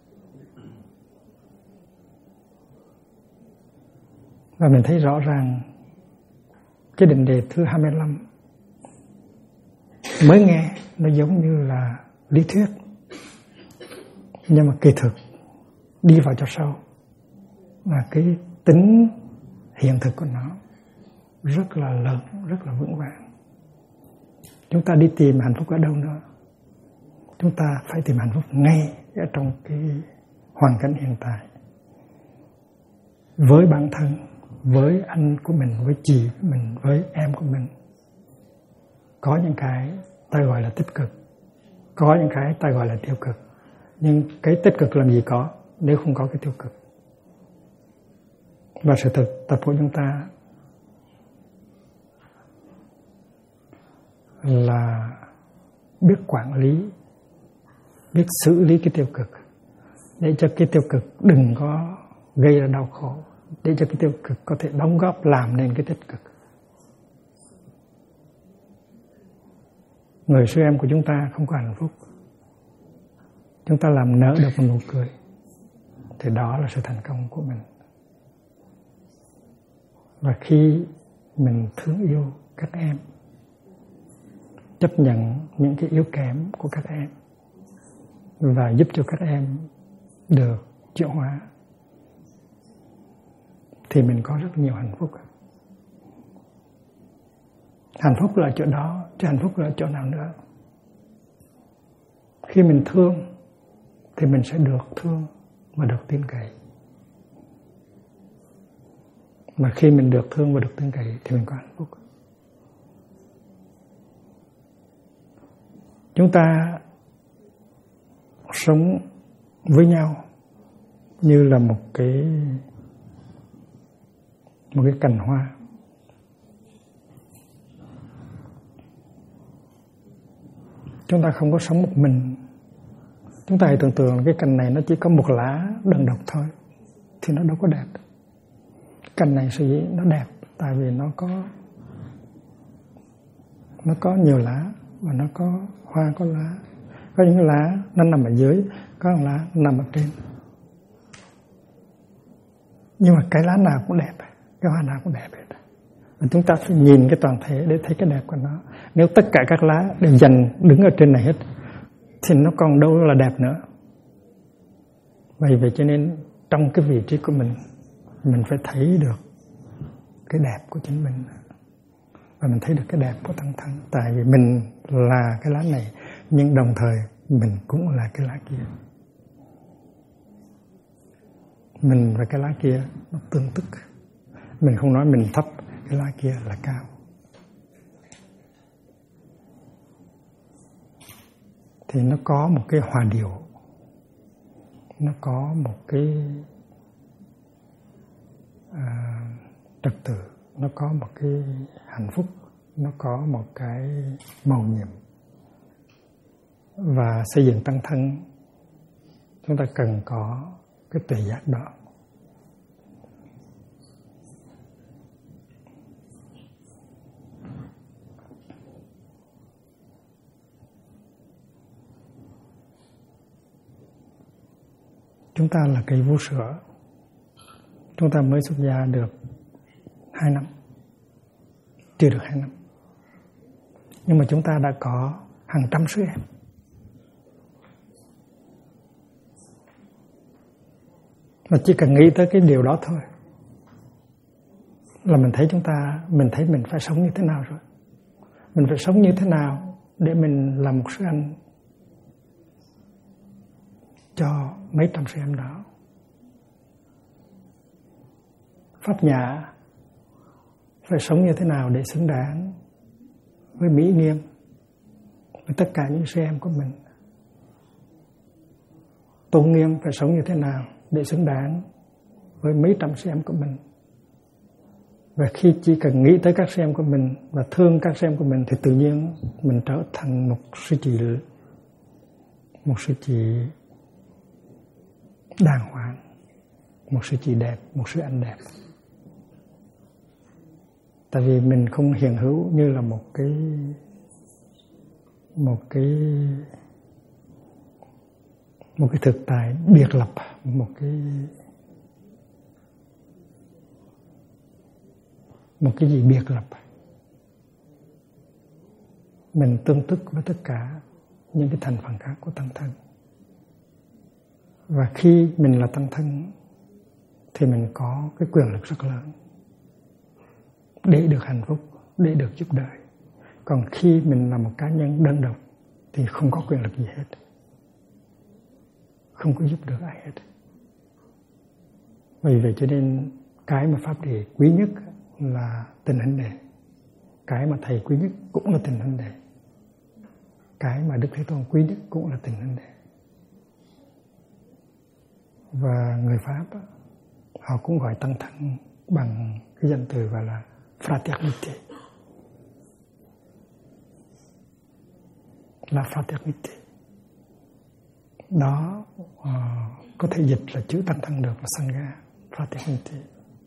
Speaker 1: Và mình thấy rõ ràng cái định đề thứ 25 mới nghe nó giống như là lý thuyết, nhưng mà kỳ thực đi vào cho sâu và cái tính hiện thực của nó rất là lớn, rất là vững vàng. Chúng ta đi tìm hạnh phúc ở đâu nữa? Chúng ta phải tìm hạnh phúc ngay ở trong cái hoàn cảnh hiện tại, với bản thân, với anh của mình, với chị của mình, với em của mình. Có những cái ta gọi là tích cực, có những cái ta gọi là tiêu cực. Nhưng cái tích cực làm gì có nếu không có cái tiêu cực. Và sự thực tập của chúng ta là biết quản lý, biết xử lý cái tiêu cực, để cho cái tiêu cực đừng có gây ra đau khổ, để cho cái tiêu cực có thể đóng góp làm nên cái tích cực. Người sư em của chúng ta không có hạnh phúc, chúng ta làm nở được một nụ cười, thì đó là sự thành công của mình. Và khi mình thương yêu các em, chấp nhận những cái yếu kém của các em và giúp cho các em được chuyển hóa, thì mình có rất nhiều hạnh phúc. Hạnh phúc là ở chỗ đó, chứ hạnh phúc là ở chỗ nào nữa. Khi mình thương thì mình sẽ được thương và được tin cậy. Mà khi mình được thương và được tin cậy thì mình có hạnh phúc. Chúng ta sống với nhau như là một cái cành hoa. Chúng ta không có sống một mình. Chúng ta hãy tưởng tượng cái cành này nó chỉ có một lá đơn độc thôi thì nó đâu có đẹp. Cành này sở dĩ nó đẹp tại vì nó có nhiều lá và nó có hoa, có lá. Có những lá nó nằm ở dưới, có những lá nằm ở trên. Nhưng mà cái lá nào cũng đẹp, cái hoa nào cũng đẹp hết. Và chúng ta phải nhìn cái toàn thể để thấy cái đẹp của nó. Nếu tất cả các lá đều đứng ở trên này hết thì nó còn đâu là đẹp nữa. Vậy cho nên trong cái vị trí của mình phải thấy được cái đẹp của chính mình. Và mình thấy được cái đẹp của tăng thân. Tại vì mình là cái lá này, nhưng đồng thời mình cũng là cái lá kia. Mình và cái lá kia nó tương tức. Mình không nói mình thấp, cái lá kia là cao. Thì nó có một cái hòa điệu, nó có một cái trật tự, nó có một cái hạnh phúc, nó có một cái mầu nhiệm. Và xây dựng tăng thân, chúng ta cần có cái tuệ giác đó. Chúng ta là cây vú sữa, chúng ta mới xuất gia được 2 năm, chưa được 2 năm. Nhưng mà chúng ta đã có hàng trăm sư em. Mà chỉ cần nghĩ tới cái điều đó thôi là mình thấy mình thấy mình phải sống như thế nào rồi. Mình phải sống như thế nào để mình làm một sư anh cho mấy trăm sư em đó. Pháp nhã phải sống như thế nào để xứng đáng với Mỹ Nghiêm, với tất cả những sư em của mình. Tôn Nghiêm phải sống như thế nào để xứng đáng với mấy trăm sư em của mình. Và khi chỉ cần nghĩ tới các sư em của mình và thương các sư em của mình thì tự nhiên mình trở thành một sư chị đàng hoàng, một sư chị đẹp, một sư anh đẹp. Tại vì mình không hiện hữu như là một cái thực tại biệt lập, một cái gì biệt lập. Mình tương tức với tất cả những cái thành phần khác của tăng thân. Và khi mình là tăng thân thì mình có cái quyền lực rất lớn để được hạnh phúc, để được giúp đời. Còn khi mình là một cá nhân đơn độc thì không có quyền lực gì hết, không có giúp được ai hết. Vì vậy cho nên cái mà Pháp Đề quý nhất là tình huynh đệ. Cái mà Thầy quý nhất cũng là tình huynh đệ. Cái mà Đức Thế Tôn quý nhất cũng là tình huynh đệ. Và người Pháp họ cũng gọi tăng thân bằng cái danh từ gọi là fraternité. La fraternité. Đó có thể dịch là chữ tăng thân được là sangha, fraternité.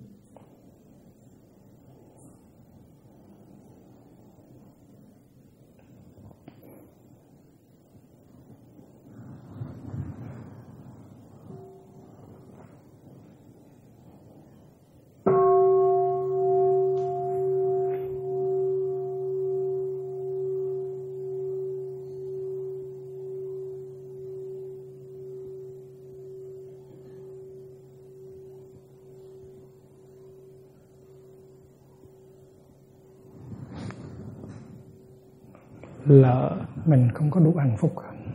Speaker 1: Lỡ mình không có đủ hạnh phúc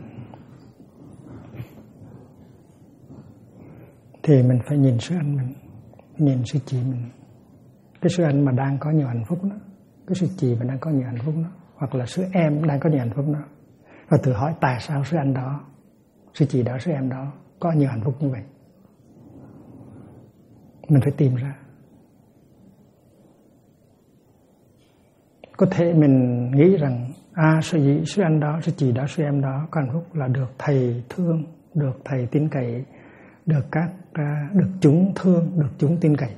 Speaker 1: thì mình phải nhìn sư anh mình, nhìn sư chị mình. Cái sư anh mà đang có nhiều hạnh phúc đó, cái sư chị mà đang có nhiều hạnh phúc đó, hoặc là sư em đang có nhiều hạnh phúc đó, và tự hỏi tại sao sư anh đó, sư chị đó, sư em đó có nhiều hạnh phúc như vậy. Mình phải tìm ra. Có thể mình nghĩ rằng sư anh đó, sư chị đó, sư em đó có hạnh phúc là được thầy thương, được thầy tin cậy, được chúng thương, được chúng tin cậy.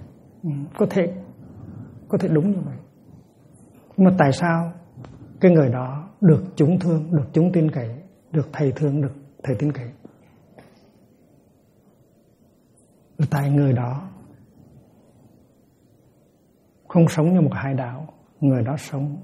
Speaker 1: Có thể đúng như vậy. Nhưng mà tại sao cái người đó được chúng thương, được chúng tin cậy, được thầy thương, được thầy tin cậy? Là tại người đó không sống như một hải đảo. Người đó sống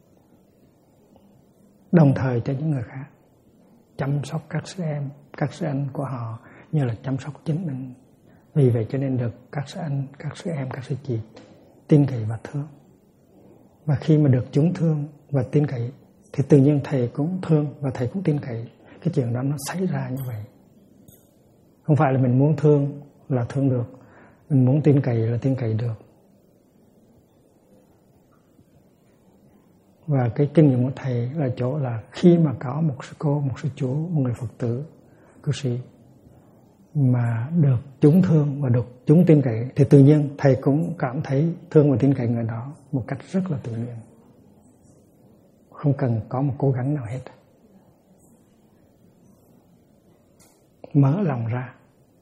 Speaker 1: đồng thời cho những người khác, chăm sóc các sư em, các sư anh của họ như là chăm sóc chính mình. Vì vậy cho nên được các sư anh, các sư em, các sư chị tin cậy và thương. Và khi mà được chúng thương và tin cậy thì tự nhiên thầy cũng thương và thầy cũng tin cậy. Cái chuyện đó nó xảy ra như vậy. Không phải là mình muốn thương là thương được, mình muốn tin cậy là tin cậy được. Và cái kinh nghiệm của thầy là chỗ là khi mà có một sư cô, một sư chú, một người Phật tử, cư sĩ mà được chúng thương và được chúng tin cậy thì tự nhiên thầy cũng cảm thấy thương và tin cậy người đó một cách rất là tự nhiên, không cần có một cố gắng nào hết. Mở lòng ra,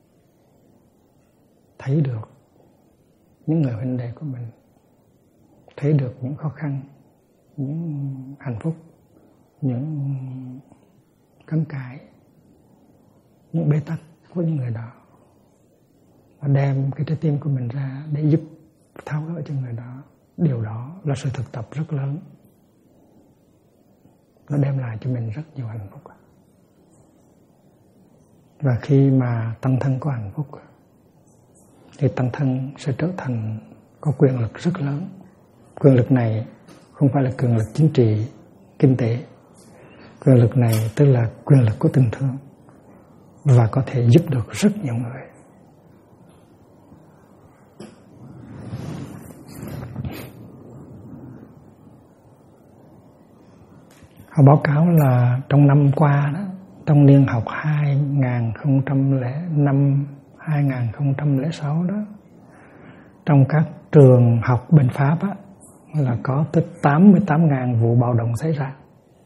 Speaker 1: thấy được những người huynh đệ của mình, thấy được những khó khăn, những hạnh phúc, những căng cãi, những bế tắc của những người đó, và đem cái trái tim của mình ra để giúp tháo gỡ cho người đó. Điều đó là sự thực tập rất lớn, nó đem lại cho mình rất nhiều hạnh phúc. Và khi mà tăng thân có hạnh phúc thì tăng thân sẽ trở thành có quyền lực rất lớn. Quyền lực này không phải là quyền lực chính trị, kinh tế. Quyền lực này tức là quyền lực của tình thương và có thể giúp được rất nhiều người. Họ báo cáo là trong năm qua đó, trong niên học 2005-2006 đó, trong các trường học bên Pháp á, là có tới 88.000 vụ bạo động xảy ra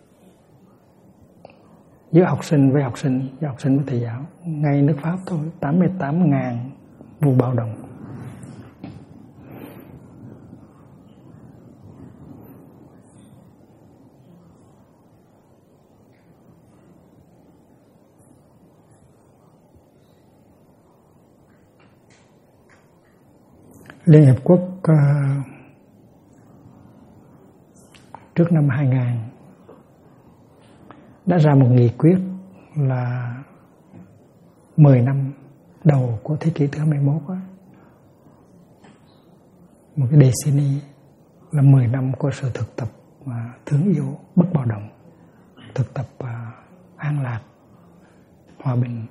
Speaker 1: giữa học sinh với học sinh, giữa học sinh với thầy giáo. Ngay nước Pháp thôi, 88.000 vụ bạo động. Liên Hiệp Quốc trước năm 2000 đã ra một nghị quyết là 10 năm đầu của thế kỷ thứ 21 á, một cái decennium là 10 năm của sự thực tập thương yêu, bất bạo động, thực tập an lạc, hòa bình,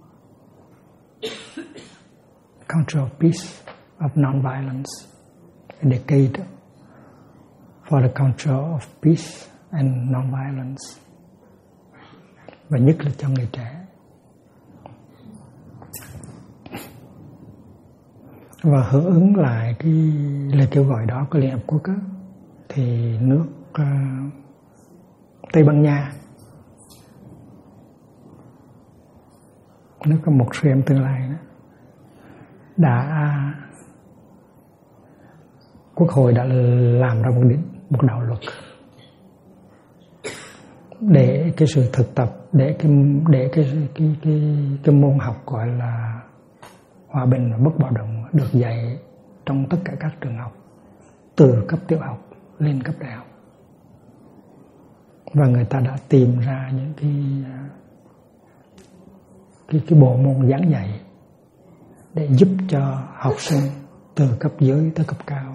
Speaker 1: culture of peace, of non-violence, a decade for the culture of peace and non-violence, và nhất là cho người trẻ. Và hưởng ứng lại cái lời kêu gọi đó của Liên Hợp Quốc á, thì nước Tây Ban Nha, nước có một sư em tương lai đó, Quốc hội đã làm ra một đạo luật để cái sự thực tập, để cái môn học gọi là hòa bình và bất bạo động được dạy trong tất cả các trường học, từ cấp tiểu học lên cấp đại học. Và người ta đã tìm ra những cái bộ môn giảng dạy để giúp cho học sinh từ cấp dưới tới cấp cao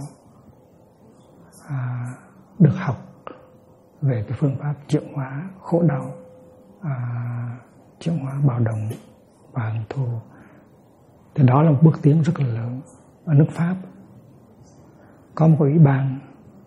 Speaker 1: được học về cái phương pháp chuyển hóa khổ đau, chuyển hóa bạo động và hận thù. Thì đó là một bước tiến rất là lớn. Ở nước Pháp có một ủy ban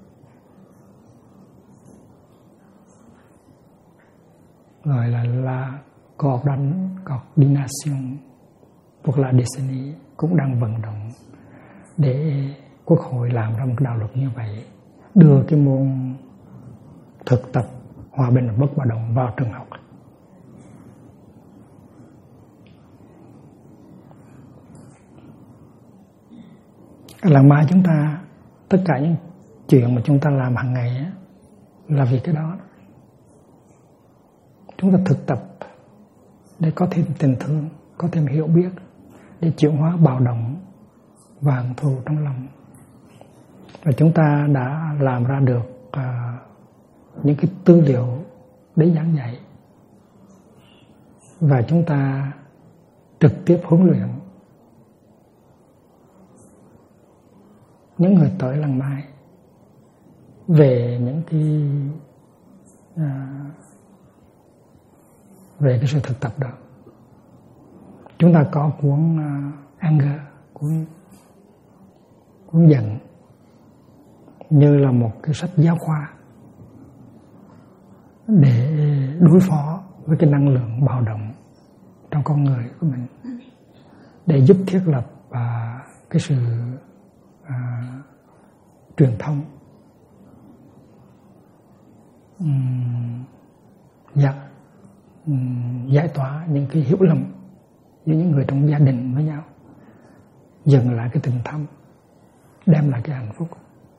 Speaker 1: gọi là La Coordination pour la décennie cũng đang vận động để Quốc hội làm ra một đạo luật như vậy, đưa cái môn thực tập hòa bình và bất bạo động vào trường học. Ở làng Mai chúng ta, tất cả những chuyện mà chúng ta làm hàng ngày á, là vì cái đó. Chúng ta thực tập để có thêm tình thương, có thêm hiểu biết, để chuyển hóa bạo động và hận thù trong lòng. Và chúng ta đã làm ra được những cái tư liệu để giảng dạy, và chúng ta trực tiếp huấn luyện những người tới làng Mai về những về cái sự thực tập đó. Chúng ta có cuốn Anger, cuốn giận, như là một cái sách giáo khoa để đối phó với cái năng lượng bạo động trong con người của mình. để giúp thiết lập cái sự truyền thông, giải tỏa những cái hiểu lầm giữa những người trong gia đình với nhau, dừng lại cái tình thâm, đem lại cái hạnh phúc.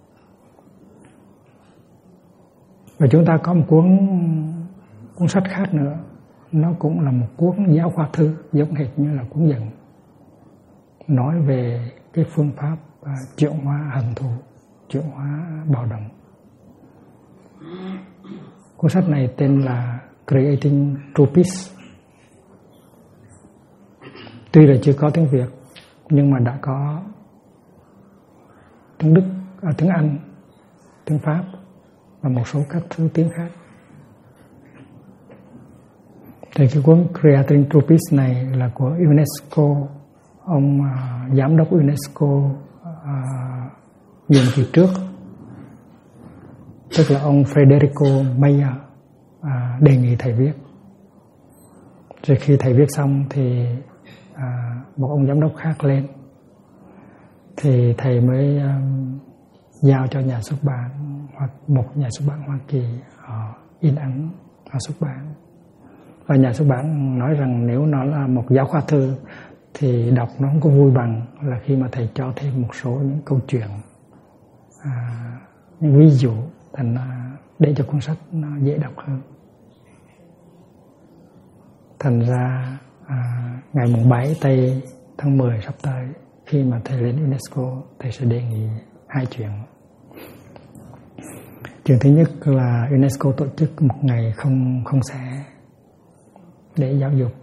Speaker 1: Và chúng ta có một cuốn sách khác nữa, nó cũng là một cuốn giáo khoa thư giống hệt như là cuốn Giận, nói về cái phương pháp chuyển hóa hận thù, chuyển hóa bạo động. Cuốn sách này tên là Creating True Peace. Tuy là chưa có tiếng Việt nhưng mà đã có tiếng Đức, tiếng Anh, tiếng Pháp và một số các thứ tiếng khác. Thì cái cuốn Creating True Peace này là của UNESCO, ông giám đốc UNESCO nhiệm kỳ trước, tức là ông Federico Mayer đề nghị thầy viết. Rồi khi thầy viết xong thì một ông giám đốc khác lên, thì thầy mới giao cho nhà xuất bản hoặc một nhà xuất bản Hoa Kỳ họ in ấn, họ xuất bản. Và nhà xuất bản nói rằng nếu nó là một giáo khoa thư thì đọc nó không có vui bằng là khi mà thầy cho thêm một số những câu chuyện, những ví dụ, thành để cho cuốn sách nó dễ đọc hơn. Thành ra ngày mùng 7 tây tháng 10 sắp tới, khi mà thầy lên UNESCO, thầy sẽ đề nghị 2 chuyện. Chuyện thứ nhất là UNESCO tổ chức một ngày không xẻ để giáo dục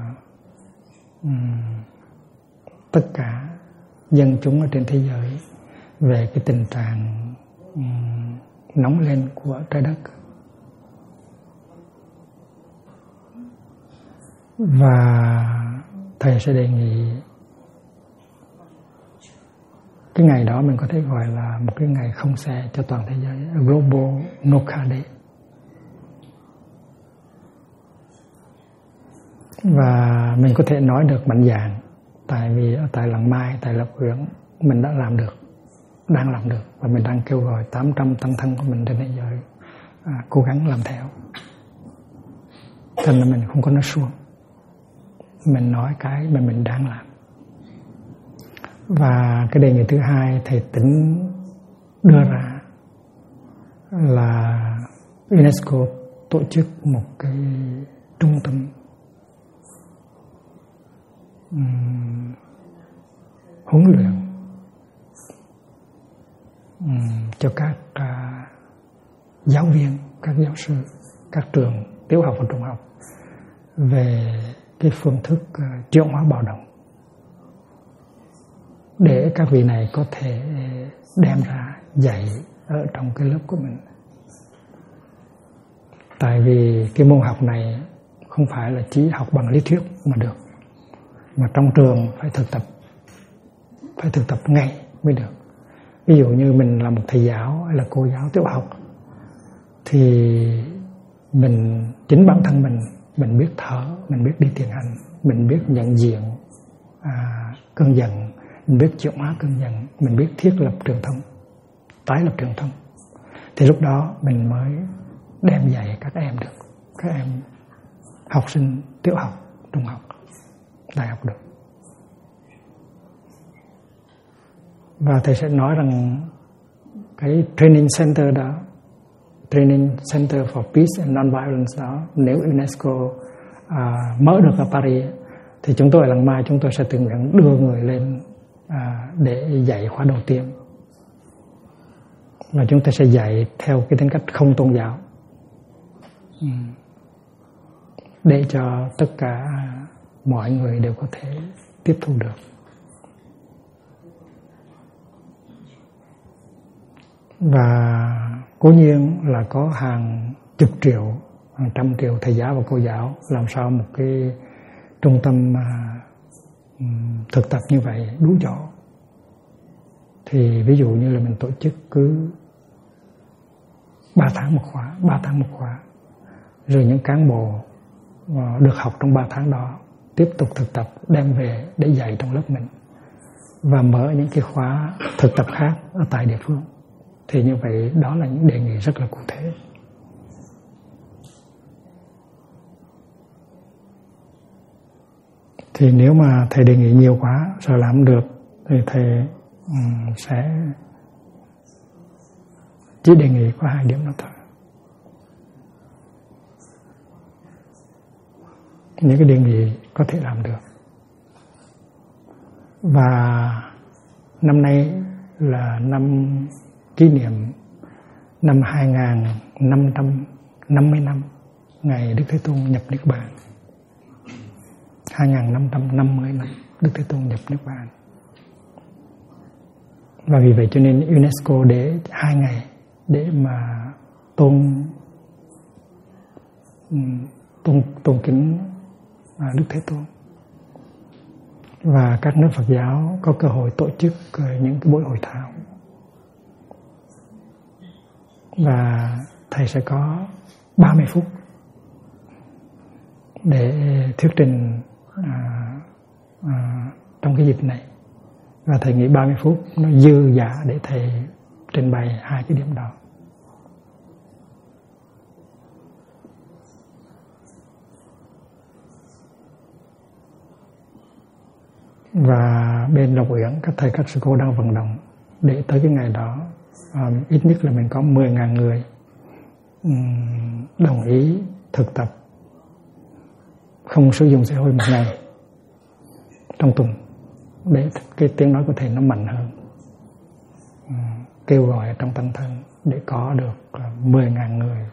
Speaker 1: tất cả dân chúng ở trên thế giới về cái tình trạng nóng lên của trái đất. Và thầy sẽ đề nghị cái ngày đó mình có thể gọi là một cái ngày không xe cho toàn thế giới, Global No Car Day. Và mình có thể nói được mạnh dạn, tại vì ở tại Làng Mai, tại Lập Huyện mình đã làm được, đang làm được, và mình đang kêu gọi 800 tăng thân của mình trên thế giới cố gắng làm theo. Thành là mình không có nói suông, mình nói cái mà mình đang làm. Và cái đề nghị thứ hai thầy tính đưa ra là UNESCO tổ chức một cái trung tâm huấn luyện cho các giáo viên, các giáo sư, các trường tiểu học và trung học về cái phương thức chuyển hóa bạo động, để các vị này có thể đem ra dạy ở trong cái lớp của mình. Tại vì cái môn học này không phải là chỉ học bằng lý thuyết mà được, mà trong trường phải thực tập ngay mới được. Ví dụ như mình là một thầy giáo hay là cô giáo tiểu học thì mình, chính bản thân mình biết thở, mình biết đi thiền hành, mình biết nhận diện cơn giận, mình biết chuyển hóa cơn giận, mình biết thiết lập truyền thông, tái lập truyền thông, thì lúc đó mình mới đem dạy các em được, các em học sinh tiểu học, trung học, đại học được. Và thầy sẽ nói rằng cái training center đó, Training Center for Peace and Non-Violence đó, nếu UNESCO mở được ở Paris thì chúng tôi ở Làng Mai chúng tôi sẽ tự nguyện đưa người lên để dạy khóa đầu tiên. Và chúng ta sẽ dạy theo cái tính cách không tôn giáo, để cho tất cả mọi người đều có thể tiếp thu được. Và cố nhiên là có hàng chục triệu, hàng trăm triệu thầy giáo và cô giáo, làm sao một cái trung tâm thực tập như vậy đủ chỗ. Thì ví dụ như là mình tổ chức cứ 3 tháng một khóa, rồi những cán bộ được học trong 3 tháng đó tiếp tục thực tập đem về để dạy trong lớp mình và mở những cái khóa thực tập khác ở tại địa phương. Thì như vậy đó là những đề nghị rất là cụ thể. Thì nếu mà thầy đề nghị nhiều quá rồi làm được thì thầy sẽ chỉ đề nghị có 2 điểm đó thôi. Những cái đề nghị có thể làm được. Và năm nay là năm kỷ niệm năm 2550 năm ngày Đức Thế Tôn nhập Niết Bàn. 2550 năm Đức Thế Tôn nhập Niết Bàn. Và vì vậy cho nên UNESCO để 2 ngày để mà tôn kính Đức Thế Tôn. Và các nước Phật giáo có cơ hội tổ chức những cái buổi hội thảo. Và thầy sẽ có 30 phút để thuyết trình trong cái dịp này. Và thầy nghĩ 30 phút nó dư dả để thầy trình bày 2 cái điểm đó. Và bên Lộc Uyển, các thầy các sư cô đang vận động để tới cái ngày đó ít nhất là mình có 10.000 người đồng ý thực tập không sử dụng xe hơi một ngày trong tuần, để cái tiếng nói của thầy nó mạnh hơn, kêu gọi trong tâm thân để có được 10.000 người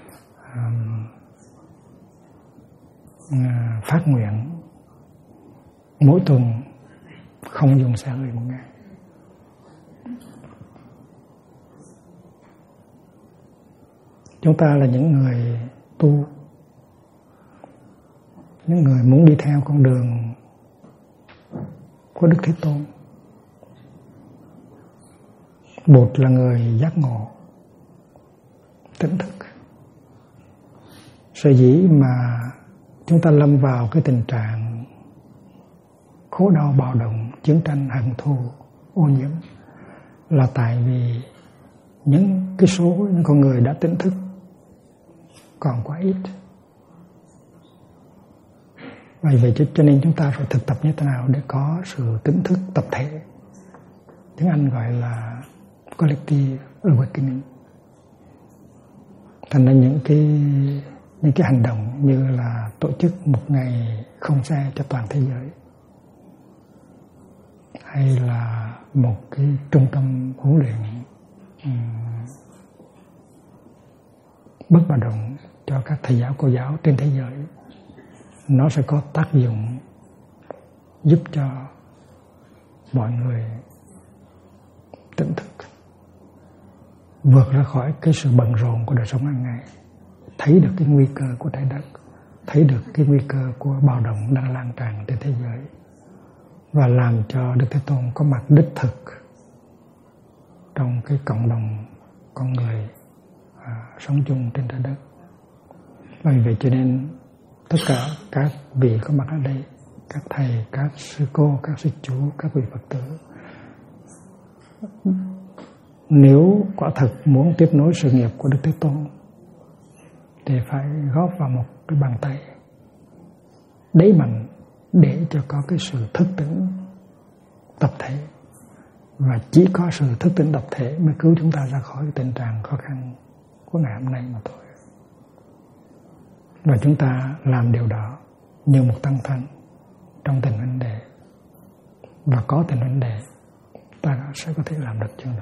Speaker 1: phát nguyện mỗi tuần không dùng xe hơi một ngày. Chúng ta là những người tu, những người muốn đi theo con đường của Đức Thế Tôn. Một là người giác ngộ, tỉnh thức. Sở dĩ mà chúng ta lâm vào cái tình trạng khổ đau, bạo động, chiến tranh, hận thù, ô nhiễm là tại vì những cái số những con người đã tỉnh thức còn quá ít. Vì vậy cho nên chúng ta phải thực tập như thế nào để có sự tỉnh thức tập thể. Tiếng Anh gọi là collective awakening. Thành ra những cái hành động như là tổ chức một ngày không xe cho toàn thế giới, hay là một cái trung tâm huấn luyện bất bạo động cho các thầy giáo cô giáo trên thế giới, nó sẽ có tác dụng giúp cho mọi người tỉnh thức, vượt ra khỏi cái sự bận rộn của đời sống hàng ngày, thấy được cái nguy cơ của trái đất, thấy được cái nguy cơ của bạo động đang lan tràn trên thế giới, và làm cho Đức Thế Tôn có mặt đích thực trong cái cộng đồng con người sống chung trên trái đất. Vì vậy cho nên tất cả các vị có mặt ở đây, các thầy, các sư cô, các sư chú, các vị Phật tử, nếu quả thực muốn tiếp nối sự nghiệp của Đức Thế Tôn thì phải góp vào một cái bàn tay đẩy mạnh để cho có cái sự thức tỉnh tập thể. Và chỉ có sự thức tỉnh tập thể mới cứu chúng ta ra khỏi cái tình trạng khó khăn của ngày hôm nay mà thôi. Và chúng ta làm điều đó như một tăng thân trong tình vấn đề, và có tình vấn đề ta sẽ có thể làm được chuyện đó.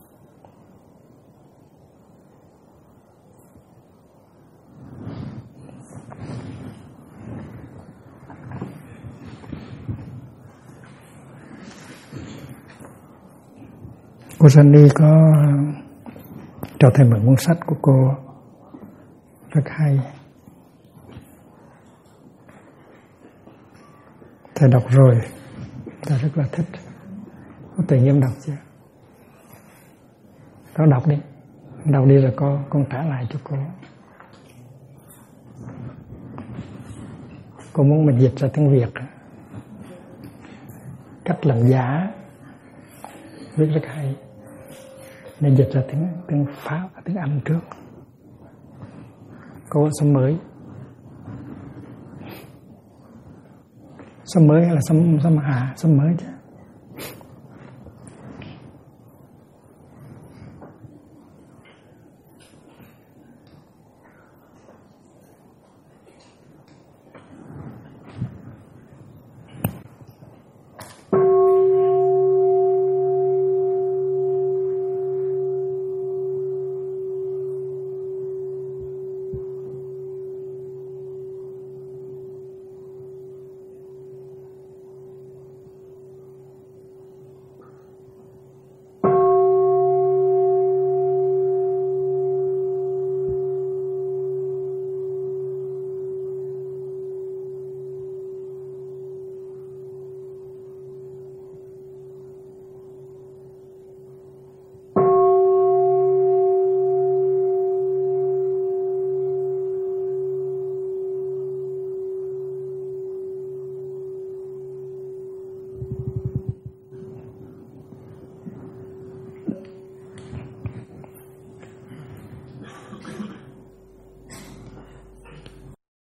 Speaker 1: Cô Sunny có cho thầy mượn cuốn sách của cô rất hay. Thầy đọc rồi, thầy rất là thích. Có tự nhiên đọc chưa? Đó, đọc đi rồi con trả lại cho cô. Cô muốn mình dịch ra tiếng Việt. Cách làm giả viết rất hay, nên dịch ra tiếng Pháp và tiếng Anh trước. Cô sấm mới. Sấm mới hay là sấm hạ? Sấm mới chứ.